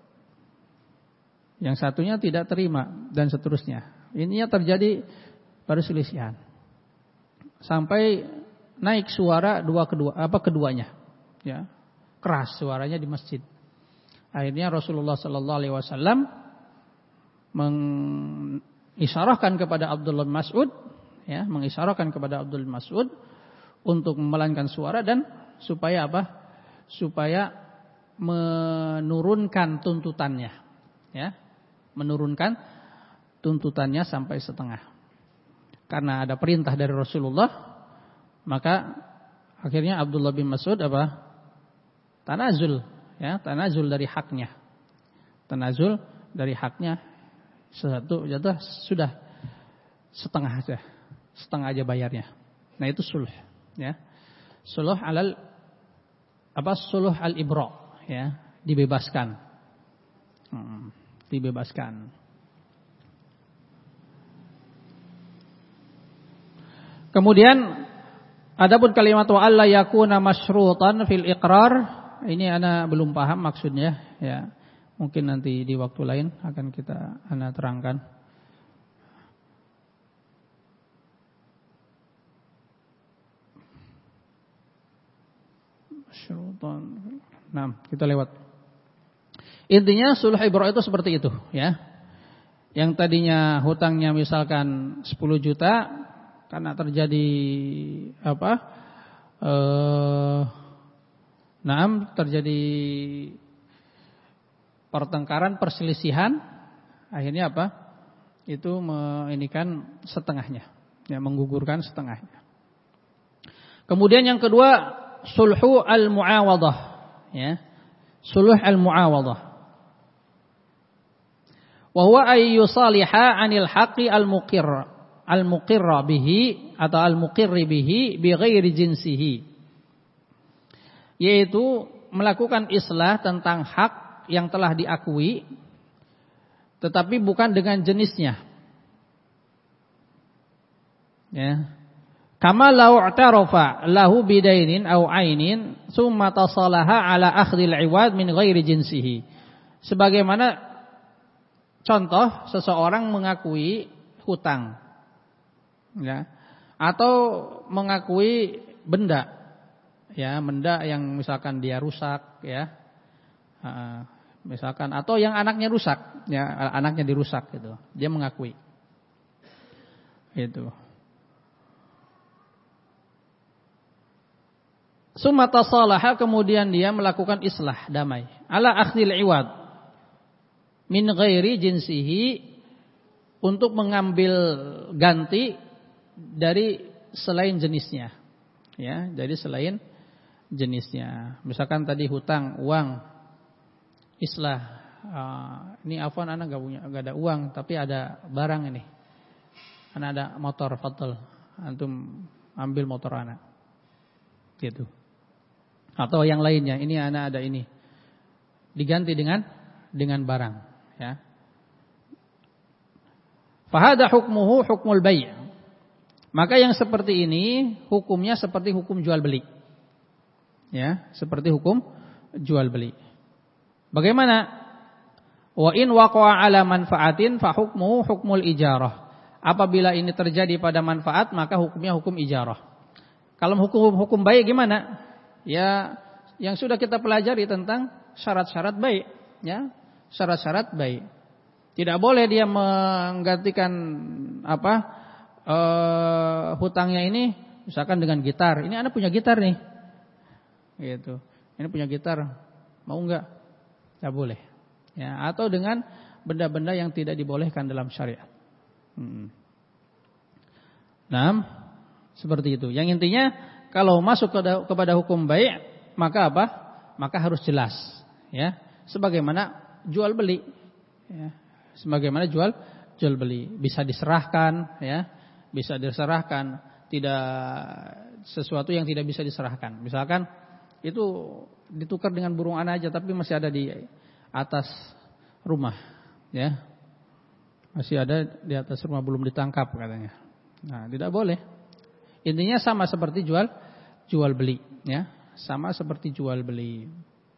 Yang satunya tidak terima dan seterusnya. Ininya terjadi perselisihan. Sampai naik suara dua kedua apa keduanya, ya. Keras suaranya di masjid. Akhirnya Rasulullah sallallahu alaihi wasallam mengisyarahkan kepada Abdullah bin Mas'ud, ya, mengisyarahkan kepada Abdullah bin Mas'ud untuk memelankan suara dan supaya apa? Supaya menurunkan tuntutannya, ya. Menurunkan tuntutannya sampai setengah. Karena ada perintah dari Rasulullah, maka akhirnya Abdullah bin Mas'ud apa? Tanazul, ya, tanazul dari haknya. Tanazul dari haknya satu jatuh sudah setengah aja. Setengah aja bayarnya. Nah, itu sulh, ya. Sulh alal apa? Sulh al-ibra, ya, dibebaskan. Hmm, dibebaskan. Kemudian adapun kalimat wa alla yakuna masyrutan fil iqrar, ini ana belum paham maksudnya, ya. Mungkin nanti di waktu lain akan kita ana terangkan. Masyrutan. Nah, kita lewat. Intinya sulh ibra itu seperti itu, ya. Yang tadinya hutangnya misalkan sepuluh juta, karena terjadi apa? Eh, naam, terjadi pertengkaran, perselisihan, akhirnya apa? Itu menginikan setengahnya, ya, menggugurkan setengahnya. Kemudian yang kedua, sulhu al-muawadah, ya. Sulh al-muawadah. Wa huwa ay yusaliha 'anil haqqi al-muqir. Al-muqirra bihi atau al-muqirri bihi bi ghairi jinsihi, yaitu melakukan islah tentang hak yang telah diakui tetapi bukan dengan jenisnya, ya. Kama law i'tarafa lahu bidainin aw ainin summa tasalaha ala akhdhil 'iwad min ghairi jinsihi, sebagaimana contoh seseorang mengakui hutang, ya. Atau mengakui benda, ya, benda yang misalkan dia rusak, ya, uh, misalkan, atau yang anaknya rusak, ya, anaknya dirusak gitu, dia mengakui, itu. Summa tasalaha, kemudian dia melakukan islah, damai. Ala akhdil iwad min ghairi jinsihi, untuk mengambil ganti dari selain jenisnya. Ya, dari selain jenisnya. Misalkan tadi hutang, uang, islah. Uh, ini afwan anak enggak punya, enggak ada uang, tapi ada barang ini. Anak ada motor, fadhil. Antum ambil motor anak. Gitu. Atau yang lainnya, ini anak ada ini, diganti dengan dengan barang, ya. Fahada hukmuhu hukmul bai'. Maka yang seperti ini hukumnya seperti hukum jual beli, ya, seperti hukum jual beli. Bagaimana? Wa in waqa'a ala manfaatin fa hukmuhu hukmul ijarah. Apabila ini terjadi pada manfaat, maka hukumnya hukum ijarah. Kalau hukum hukum bai' gimana? Ya, yang sudah kita pelajari tentang syarat-syarat baik, ya, syarat-syarat baik. Tidak boleh dia menggantikan apa uh, hutangnya ini, misalkan dengan gitar. Ini anak punya gitar nih, gitu. Ini punya gitar, mau enggak? Tidak boleh. Ya, atau dengan benda-benda yang tidak dibolehkan dalam syariat. Hmm. Nah, seperti itu. Yang intinya, kalau masuk kepada hukum bai', maka apa? Maka harus jelas, ya. Sebagaimana jual beli, ya. Sebagaimana jual jual beli, bisa diserahkan, ya. Bisa diserahkan, tidak sesuatu yang tidak bisa diserahkan. Misalkan itu ditukar dengan burung anak aja, tapi masih ada di atas rumah, ya. Masih ada di atas rumah, belum ditangkap katanya. Nah, tidak boleh. Intinya sama seperti jual jual beli, ya, sama seperti jual beli.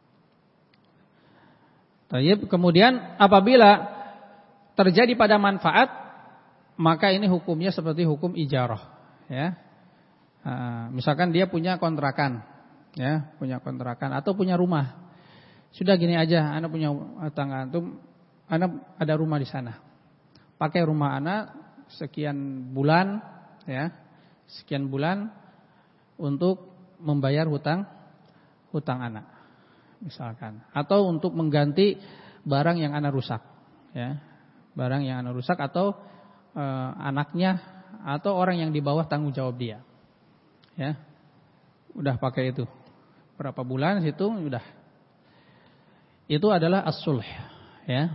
Tayyib, kemudian apabila terjadi pada manfaat, maka ini hukumnya seperti hukum ijarah, ya. Nah, misalkan dia punya kontrakan, ya, punya kontrakan atau punya rumah. Sudah gini aja, anak punya tangga antum, anak ada rumah di sana. Pakai rumah anak sekian bulan, ya. Sekian bulan untuk membayar hutang hutang anak, misalkan, atau untuk mengganti barang yang anak rusak, ya, barang yang anak rusak atau e, anaknya atau orang yang di bawah tanggung jawab dia, ya, udah pakai itu berapa bulan situ, udah, itu adalah as-sulh, ya.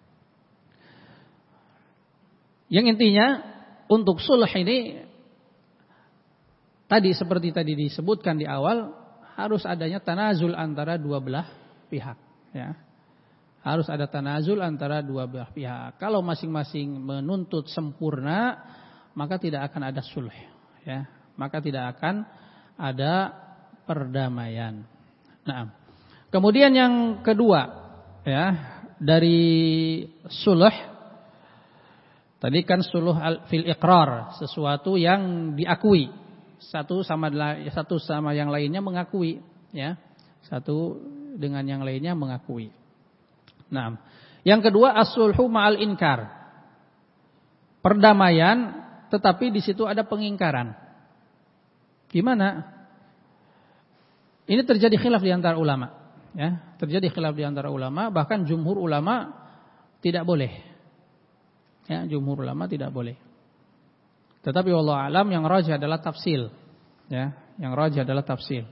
Yang intinya untuk sulh ini tadi seperti tadi disebutkan di awal, harus adanya tanazul antara dua belah pihak, ya. Harus ada tanazul antara dua belah pihak. Kalau masing-masing menuntut sempurna, maka tidak akan ada sulh, ya. Maka tidak akan ada perdamaian. Nah, kemudian yang kedua, ya, dari sulh, tadi kan sulh fil iqrar, sesuatu yang diakui. Satu sama satu sama yang lainnya mengakui, ya. Satu dengan yang lainnya mengakui. Nah, yang kedua as-sulhu ma'al inkar. Perdamaian tetapi di situ ada pengingkaran. Gimana? Ini terjadi khilaf di antara ulama, ya. Terjadi khilaf di antara ulama, bahkan jumhur ulama tidak boleh. Ya, jumhur ulama tidak boleh. Tetapi wallahu alam yang rajih adalah tafsil, ya, yang rajih adalah tafsil.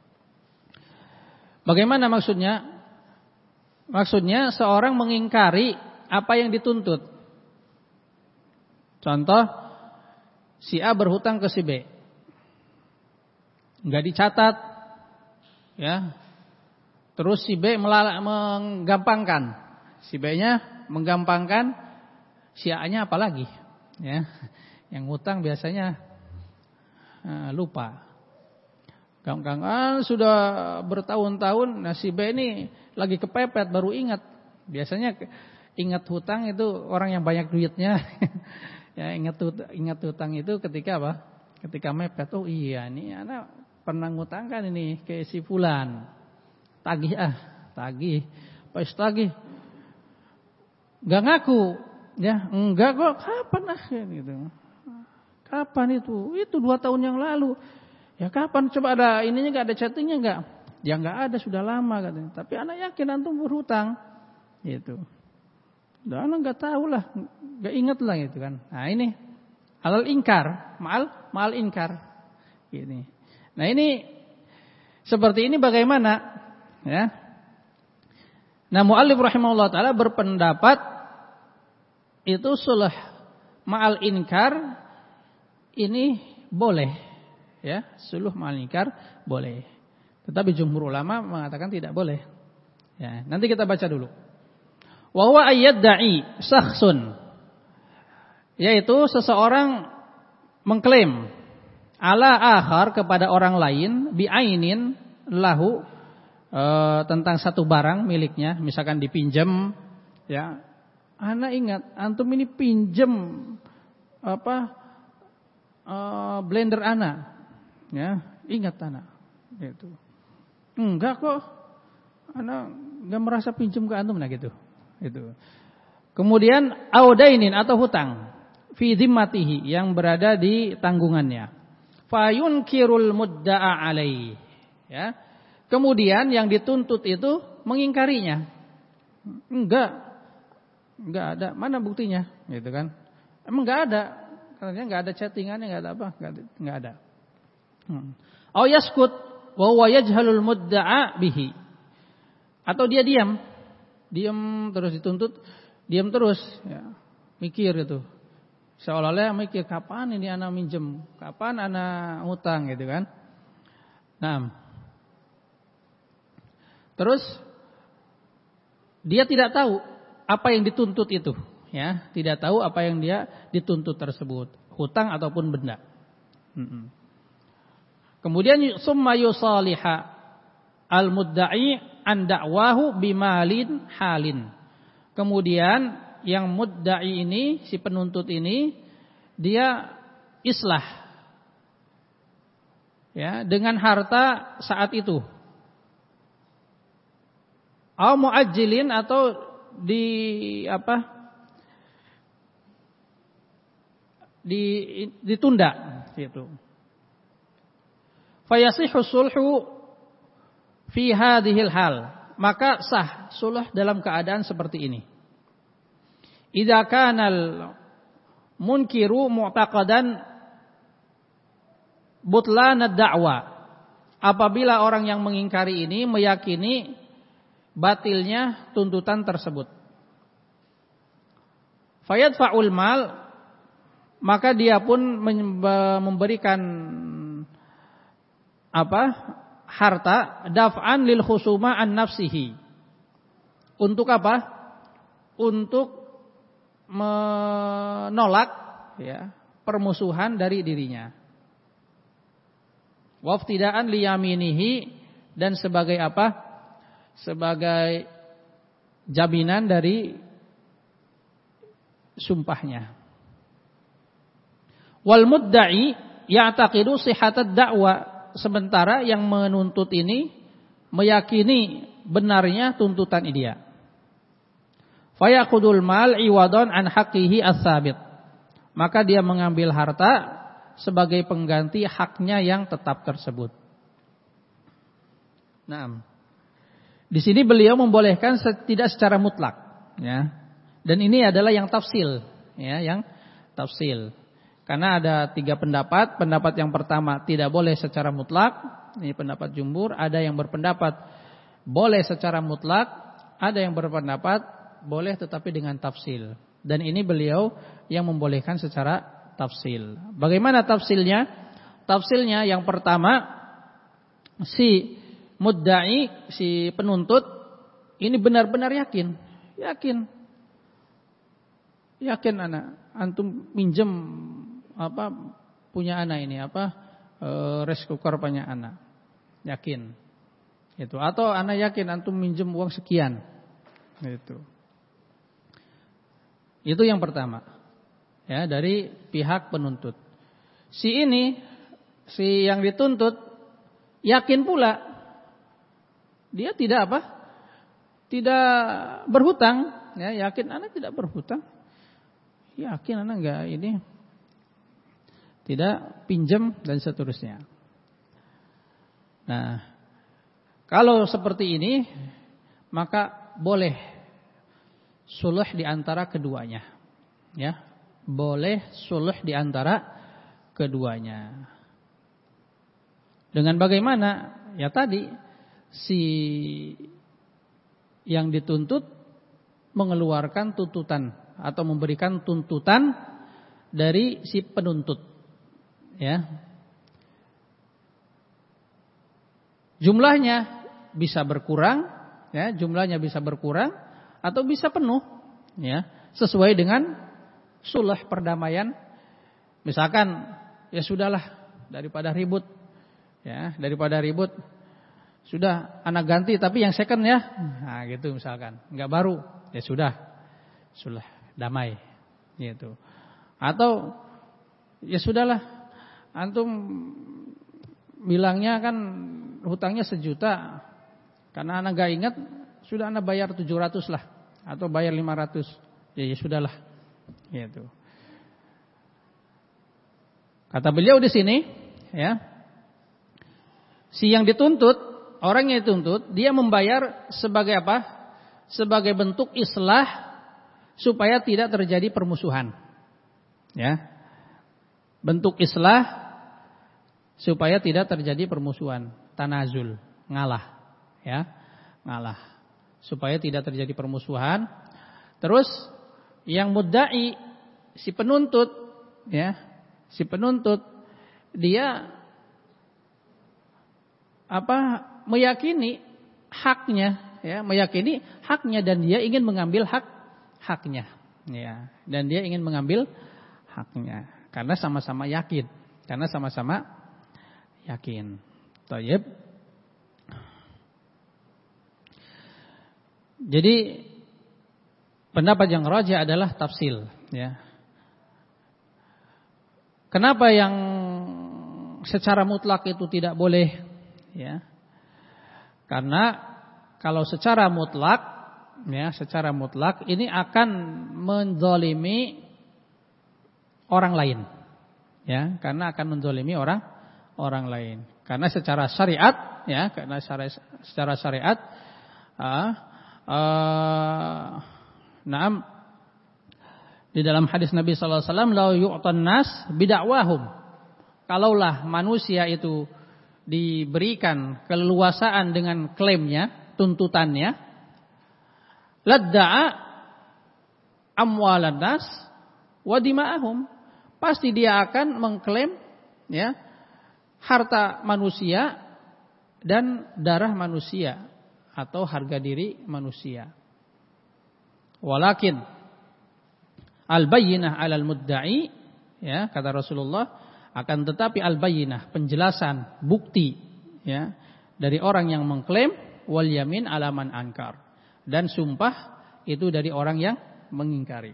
Bagaimana maksudnya? Maksudnya seorang mengingkari apa yang dituntut. Contoh, si A berhutang ke si B, enggak dicatat, ya. Terus si B melala, menggampangkan, si B-nya menggampangkan, si A-nya apalagi, ya. Yang hutang biasanya uh, lupa. Kawan-kawan sudah bertahun-tahun, nah si B ini lagi kepepet baru ingat. Biasanya ingat hutang itu orang yang banyak duitnya. Ya, ingat ingat hutang itu ketika apa? Ketika mepet. Oh iya, ini anak pernah ngutangkan ini ke si fulan. Tagih ah, tagih. Pas tagih enggak ngaku, ya, enggak kok, kapan ah gitu. Kapan itu? Itu dua tahun yang lalu. Ya kapan? Coba ada ininya enggak, ada chattingnya enggak? Ya enggak ada, sudah lama katanya. Tapi anak yakin antum berhutang. Gitu. Dan anak enggak tahu lah, enggak ingat lah gitu kan. Nah ini alal ingkar, mal mal ingkar. Gini. Nah ini seperti ini bagaimana? Ya. Nah mu'allif rahimahullah ta'ala berpendapat itu sulh ma'al inkar ini boleh, ya, sulh ma'al inkar boleh. Tetapi jumhur ulama mengatakan tidak boleh. Ya, nanti kita baca dulu. Wa huwa ayyadda'i syakhsun, yaitu seseorang mengklaim ala akhar kepada orang lain bi'ainin lahu, e, tentang satu barang miliknya, misalkan dipinjam, ya. Ana ingat antum ini pinjam apa e, blender ana, ya, ingat ana. Gitu. Enggak kok, ana enggak merasa pinjam ke antum, nah gitu. Itu. Kemudian audainin atau hutang fi zimmatihi, yang berada di tanggungannya. Fayunkirul mudda'a alaihi, ya. Kemudian yang dituntut itu mengingkarinya. Enggak. Enggak ada. Mana buktinya? Gitu kan. Emang enggak ada. Karena enggak ada chattingannya, enggak ada apa? Enggak ada. Enggak ada. Hmm. Au yaskut wa huwa yajhalul mudda'a bihi. Atau dia diam. Diam terus dituntut, diam terus, ya. Mikir itu. Seolah-olah mikir kapan ini anak minjem, kapan anak ngutang gitu kan. Nah. Terus dia tidak tahu apa yang dituntut itu, ya, tidak tahu apa yang dia dituntut tersebut, hutang ataupun benda. Hmm. Kemudian summa yusaliha al-mudda'i an da'wahu bimalin halin. Kemudian yang mudda'i ini, si penuntut ini, dia islah, ya, dengan harta saat itu. Au muajjilin, atau di apa? Di ditunda gitu. Fayasihhu sulhu fi hadhil hal, maka sah sulh dalam keadaan seperti ini. Idza kanal munkiru mu'taqadan butlan ad-da'wa, apabila orang yang mengingkari ini meyakini batilnya tuntutan tersebut. Fayadfa'ul mal, maka dia pun memberikan apa? Harta daf'an lil khusuma an nafsihi. Untuk apa? Untuk menolak, ya, permusuhan dari dirinya. Waftidaan liyaminihi, dan sebagai apa? Sebagai jaminan dari sumpahnya. Wal mudda'i ya'taqidu sihhatad da'wa, sementara yang menuntut ini meyakini benarnya tuntutan dia. Fayaqudul mal iwadon an haqqihi as-sabit, maka dia mengambil harta sebagai pengganti haknya yang tetap tersebut. Nah, di sini beliau membolehkan tidak secara mutlak, ya. Dan ini adalah yang tafsil, ya, yang tafsil. Karena ada tiga pendapat. Pendapat yang pertama tidak boleh secara mutlak, ini pendapat jumhur. Ada yang berpendapat boleh secara mutlak, ada yang berpendapat boleh tetapi dengan tafsil. Dan ini beliau yang membolehkan secara tafsil. Bagaimana tafsilnya? Tafsilnya yang pertama, si mudda'i, si penuntut ini benar-benar yakin, yakin, yakin anak antum minjem apa punya anak ini apa e, rice cooker punya anak, yakin, itu. Atau anak yakin antum minjem uang sekian, itu. Itu yang pertama, ya, dari pihak penuntut. Si ini, si yang dituntut yakin pula dia tidak apa? Tidak berhutang, ya, yakin anak tidak berhutang. Yakin anak enggak ini tidak pinjam dan seterusnya. Nah, kalau seperti ini maka boleh sulh di antara keduanya. Ya, boleh sulh di antara keduanya. Dengan bagaimana? Ya tadi si yang dituntut mengeluarkan tuntutan atau memberikan tuntutan dari si penuntut. Ya. Jumlahnya bisa berkurang, ya, jumlahnya bisa berkurang atau bisa penuh, ya, sesuai dengan sulh perdamaian. Misalkan, ya sudahlah daripada ribut, ya, daripada ribut, sudah anak ganti tapi yang second ya, nah gitu misalkan, nggak baru, ya sudah, sulh damai, gitu. Atau ya sudahlah. Antum bilangnya kan hutangnya sejuta, karena anak gak ingat, sudah anak bayar tujuh ratus lah, atau bayar lima ratus, ya, ya sudahlah, gitu. Kata beliau di sini, ya, si yang dituntut, orang yang dituntut, dia membayar sebagai apa? Sebagai bentuk islah supaya tidak terjadi permusuhan, ya, bentuk islah supaya tidak terjadi permusuhan, tanazul, ngalah, ya, ngalah, supaya tidak terjadi permusuhan. Terus yang mudda'i, si penuntut, ya, si penuntut, dia apa? Meyakini haknya, ya, meyakini haknya dan dia ingin mengambil hak haknya, ya, dan dia ingin mengambil haknya karena sama-sama yakin, karena sama-sama yakin. Thayyib. Jadi pendapat yang rajih adalah tafsil, ya. Kenapa yang secara mutlak itu tidak boleh, ya? Karena kalau secara mutlak, ya, secara mutlak ini akan menzalimi orang lain, ya, karena akan menzalimi orang orang lain. Karena secara syariat, ya, karena secara, secara syariat, uh, uh, naam, di dalam hadis Nabi sallallahu alaihi wasallam, la yu'tan nas bidakwahum. Kalaulah manusia itu diberikan keleluasaan dengan klaimnya, tuntutannya, ladda'a amwalan nas wa dima'ahum. Pasti dia akan mengklaim, ya, harta manusia dan darah manusia atau harga diri manusia. Walakin al-bayyinah 'alal mudda'i, ya, kata Rasulullah, akan tetapi al-bayyinah, penjelasan, bukti, ya, dari orang yang mengklaim, wal yamin 'ala man ankar, dan sumpah itu dari orang yang mengingkari.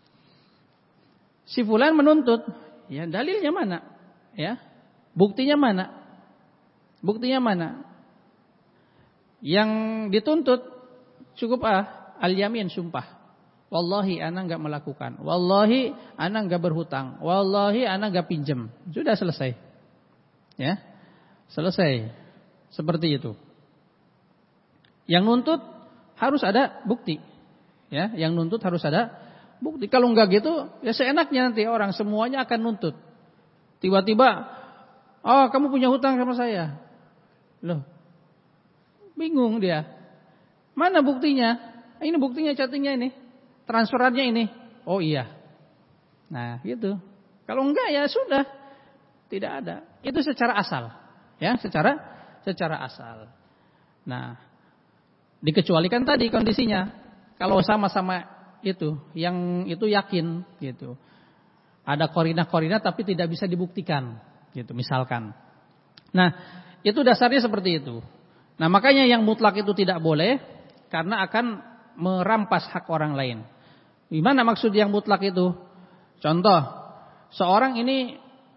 Si fulan menuntut, ya, dalilnya mana? Ya, buktinya mana? Buktinya mana? Yang dituntut cukup ah, al-yamin, sumpah. Wallahi ana enggak melakukan. Wallahi ana enggak berhutang. Wallahi ana enggak pinjam. Sudah selesai. Ya. Selesai. Seperti itu. Yang nuntut harus ada bukti. Ya, yang nuntut harus ada bukti. Kalau enggak gitu, ya seenaknya nanti orang semuanya akan nuntut. Tiba-tiba, oh, kamu punya hutang sama saya. Loh. Bingung dia. Mana buktinya? Ini buktinya, chattingnya ini. Transferannya ini. Oh iya. Nah, gitu. Kalau enggak ya sudah. Tidak ada. Itu secara asal. Ya, secara secara asal. Nah, dikecualikan tadi kondisinya. Kalau sama-sama itu, yang itu yakin gitu. Ada korinah-korinah tapi tidak bisa dibuktikan gitu, misalkan. Nah, itu dasarnya seperti itu. Nah, makanya yang mutlak itu tidak boleh karena akan merampas hak orang lain. Gimana maksud yang mutlak itu? Contoh, seorang ini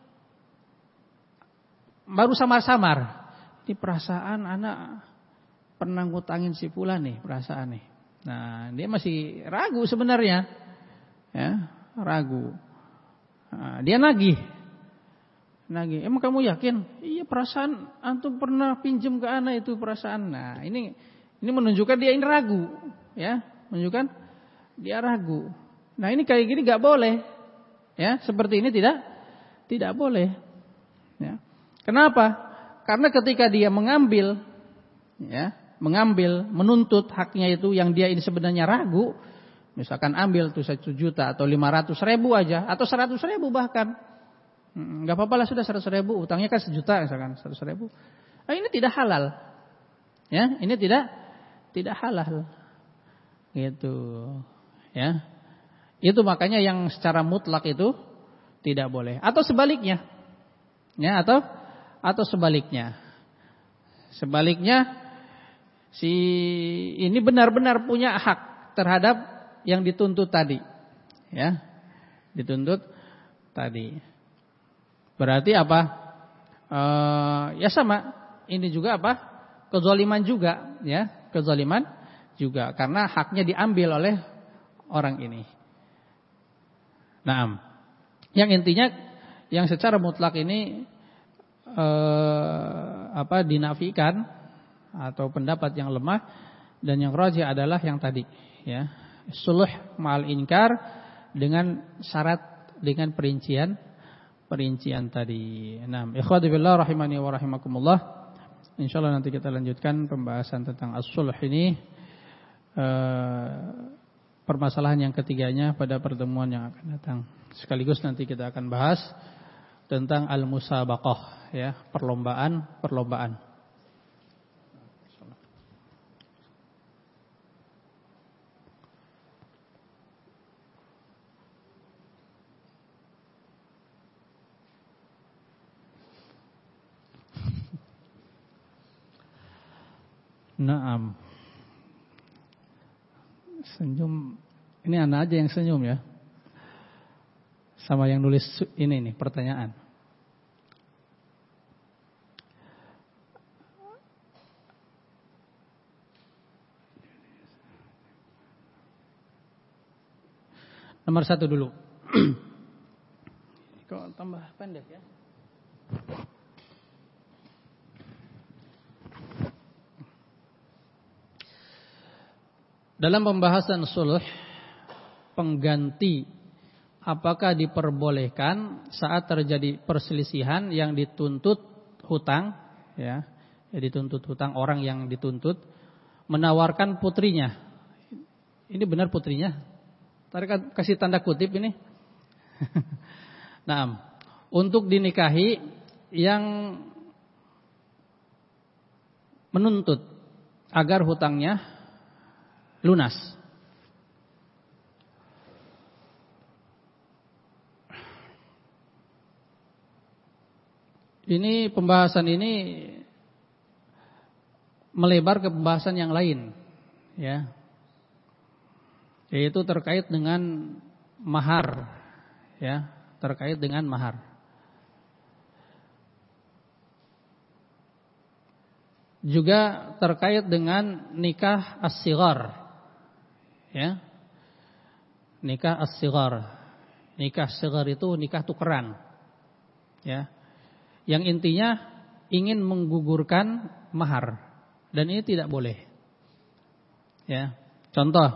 baru samar-samar. Ini perasaan anak pernah ngutangin si fulan nih, perasaan nih. Nah, dia masih ragu sebenarnya. Ya, ragu. Nah, dia nagih. Nagih. Emang kamu yakin? Iya, perasaan antum pernah pinjam ke anak itu perasaan. Nah, ini ini menunjukkan dia ini ragu, ya, menunjukkan dia ragu. Nah, ini kayak gini enggak boleh. Ya, seperti ini tidak tidak boleh. Ya. Kenapa? Karena ketika dia mengambil, ya, mengambil, menuntut haknya itu yang dia ini sebenarnya ragu, misalkan ambil tuh satu juta atau lima ratus ribu aja, atau seratus ribu bahkan, nggak apa-apa lah sudah seratus ribu, utangnya kan sejuta misalkan seratus ribu, nah, ini tidak halal, ya, ini tidak tidak halal, gitu, ya, itu makanya yang secara mutlak itu tidak boleh, atau sebaliknya, ya, atau Atau sebaliknya. Sebaliknya si ini benar-benar punya hak terhadap yang dituntut tadi. Ya. Dituntut tadi. Berarti apa? E, ya sama. Ini juga apa? Kezaliman juga, ya. Kezaliman juga karena haknya diambil oleh orang ini. Naam. Yang intinya yang secara mutlak ini Eh, apa dinafikan atau pendapat yang lemah dan yang rajih adalah yang tadi, ya, sulh ma'al inkar dengan syarat dengan perincian perincian tadi. Nah, ikhwati fillah rahimani wa rahimakumullah. Insyaallah nanti kita lanjutkan pembahasan tentang as-sulh ini, eh, permasalahan yang ketiganya pada pertemuan yang akan datang. Sekaligus nanti kita akan bahas tentang al-musabaqah, ya, perlombaan-perlombaan. Naam. Senyum. Ini anak aja yang senyum, ya. Sama yang nulis ini nih pertanyaan. Nomor satu dulu. Kok tambah pendek, ya? Dalam pembahasan sulh, pengganti apakah diperbolehkan saat terjadi perselisihan yang dituntut hutang, ya, ya dituntut hutang orang yang dituntut menawarkan putrinya. Ini benar putrinya? Tarik kasih tanda kutip ini. Nah, untuk dinikahi yang menuntut agar hutangnya lunas. Ini pembahasan ini melebar ke pembahasan yang lain, ya, yaitu terkait dengan mahar, ya, terkait dengan mahar. Juga terkait dengan nikah as-sighar, ya, nikah as-sighar. Nikah as-sighar itu nikah tukeran, ya, yang intinya ingin menggugurkan mahar, dan ini tidak boleh, ya. Contoh,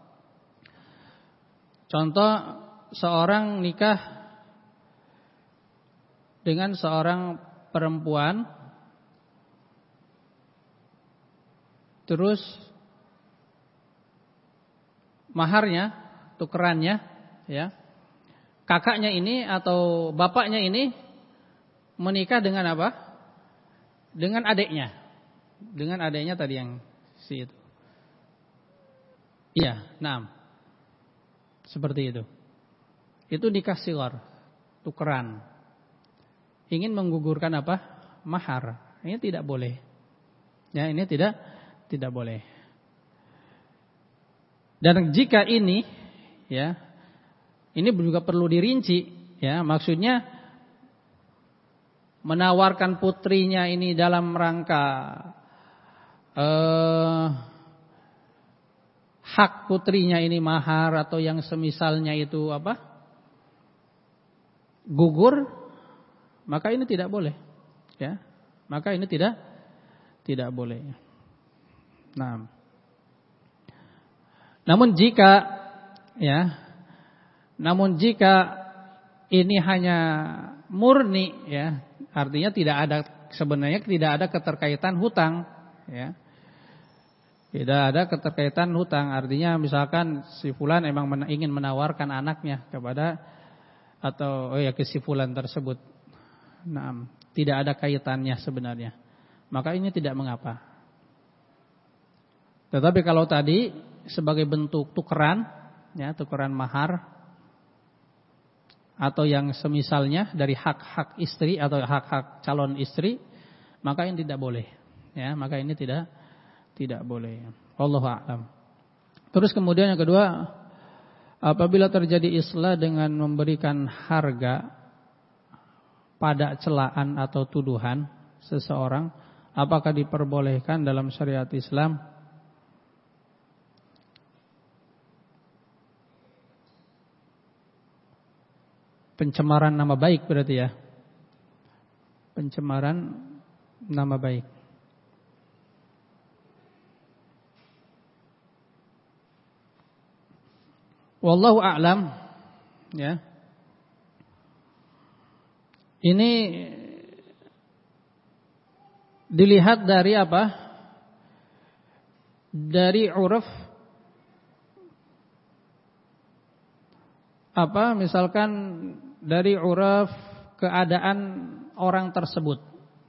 contoh seorang nikah dengan seorang perempuan, terus maharnya, tukerannya, ya, kakaknya ini atau bapaknya ini menikah dengan apa? Dengan adiknya. Dengan adiknya tadi yang si itu. Iya, nah. Seperti itu. Itu nikah sighar, tukeran. Ingin menggugurkan apa? Mahar. Ini tidak boleh. Ya, ini tidak tidak boleh. Dan jika ini, ya, ini juga perlu dirinci, ya. Maksudnya menawarkan putrinya ini dalam rangka eh, hak putrinya ini mahar atau yang semisalnya itu apa? Gugur, maka ini tidak boleh, ya. Maka ini tidak tidak boleh. Nah, namun jika ya, namun jika ini hanya murni, ya, artinya tidak ada sebenarnya tidak ada keterkaitan hutang, ya, tidak ada keterkaitan hutang. Artinya misalkan si fulan emang men- ingin menawarkan anaknya kepada atau oh ya ke si fulan tersebut, nah, tidak ada kaitannya sebenarnya, maka ini tidak mengapa. Tetapi kalau tadi sebagai bentuk tukeran, ya, tukeran mahar atau yang semisalnya dari hak-hak istri atau hak-hak calon istri, maka ini tidak boleh, ya, maka ini tidak tidak boleh. Wallahu a'lam. Terus kemudian yang kedua, apabila terjadi islah dengan memberikan harga pada celaan atau tuduhan seseorang, apakah diperbolehkan dalam syariat Islam? Pencemaran nama baik berarti ya. Pencemaran nama baik. Wallahu a'lam, ya. Ini dilihat dari apa? Dari uruf apa? Misalkan dari uruf keadaan orang tersebut.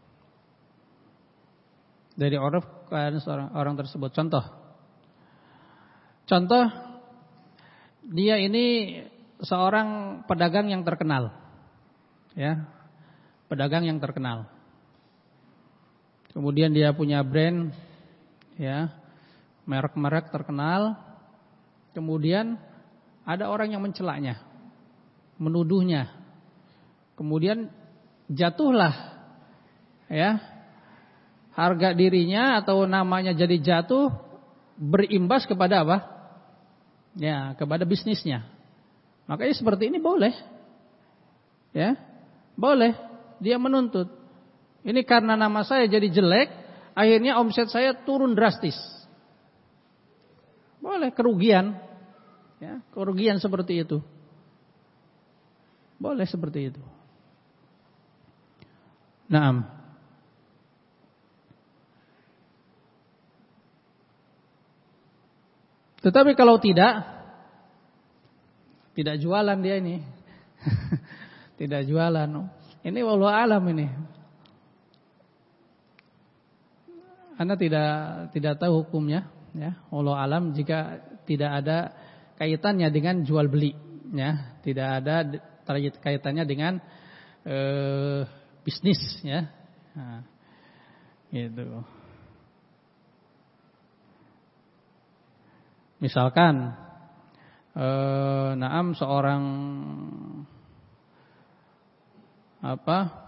Dari uruf keadaan orang, orang tersebut. Contoh. Contoh, dia ini seorang pedagang yang terkenal. Ya. Pedagang yang terkenal. Kemudian dia punya brand, ya, merek-merek terkenal. Kemudian ada orang yang mencelaknya, menuduhnya. Kemudian jatuhlah, ya, harga dirinya atau namanya jadi jatuh, berimbas kepada apa? Ya, kepada bisnisnya. Makanya seperti ini boleh, ya, boleh dia menuntut. Ini karena nama saya jadi jelek, akhirnya omset saya turun drastis. Boleh, kerugian, ya, kerugian seperti itu. Boleh seperti itu. Naam. Tetapi kalau tidak, tidak jualan dia ini. Tidak jualan. Ini wallahu alam ini. Anda tidak tidak tahu hukumnya, ya. Wallahu alam jika tidak ada kaitannya dengan jual beli, ya. Tidak ada kaitannya dengan eh, bisnis, ya. Nah, gitu. Misalkan eh, naam seorang apa?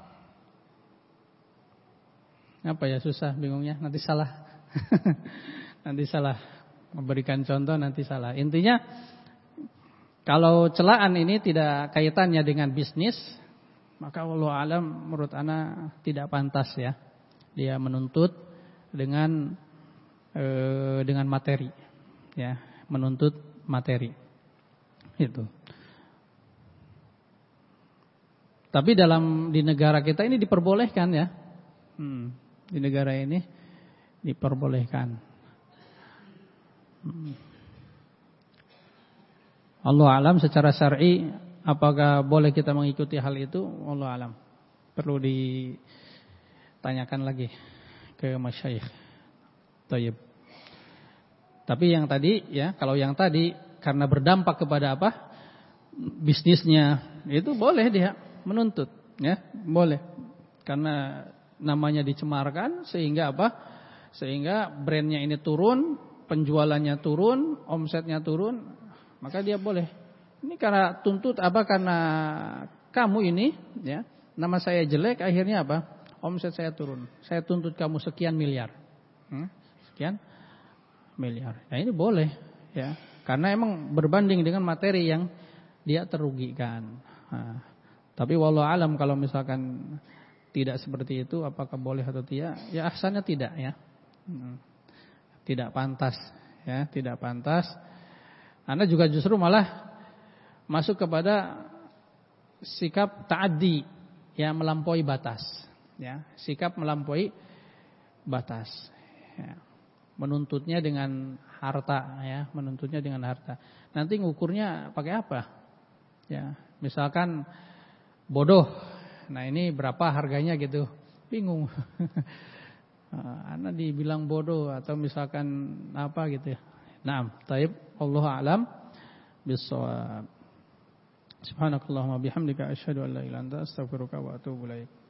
Apa ya, susah bingungnya, nanti salah. Nanti salah memberikan contoh, nanti salah. Intinya kalau celaan ini tidak kaitannya dengan bisnis, maka wallahu alam menurut ana tidak pantas, ya, dia menuntut dengan e, dengan materi, ya, menuntut materi itu. Tapi dalam di negara kita ini diperbolehkan, ya, hmm, di negara ini diperbolehkan. Hmm. Allah alam secara syar'i apakah boleh kita mengikuti hal itu? Allah alam. Perlu ditanyakan lagi ke masyayikh. Thayyib. Tapi yang tadi, ya, kalau yang tadi karena berdampak kepada apa? Bisnisnya, itu boleh dia menuntut, ya, boleh. Karena namanya dicemarkan sehingga apa? Sehingga brandnya ini turun, penjualannya turun, omsetnya turun, maka dia boleh Ini karena tuntut apa? Karena kamu ini, ya, nama saya jelek, akhirnya apa? Omset saya turun. Saya tuntut kamu sekian miliar, hmm? sekian miliar. Nah ini boleh, ya, karena emang berbanding dengan materi yang dia terugikan. Nah, tapi wallahu alam kalau misalkan tidak seperti itu, apakah boleh atau tidak? Ya ahsannya tidak, ya, hmm. tidak pantas, ya, tidak pantas. Anda juga justru malah masuk kepada sikap ta'addi, ya, melampaui batas, ya, sikap melampaui batas, ya. Menuntutnya dengan harta, ya, menuntutnya dengan harta. Nanti ngukurnya pakai apa? Ya, misalkan bodoh. Nah, ini berapa harganya gitu. Bingung. Anda dibilang bodoh atau misalkan apa gitu ya. Naam, taib, wallahu a'lam bissawab. Subhanakallahumma bihamdika asyhadu an la ilaha illa anta astaghfiruka wa atubu ilaik.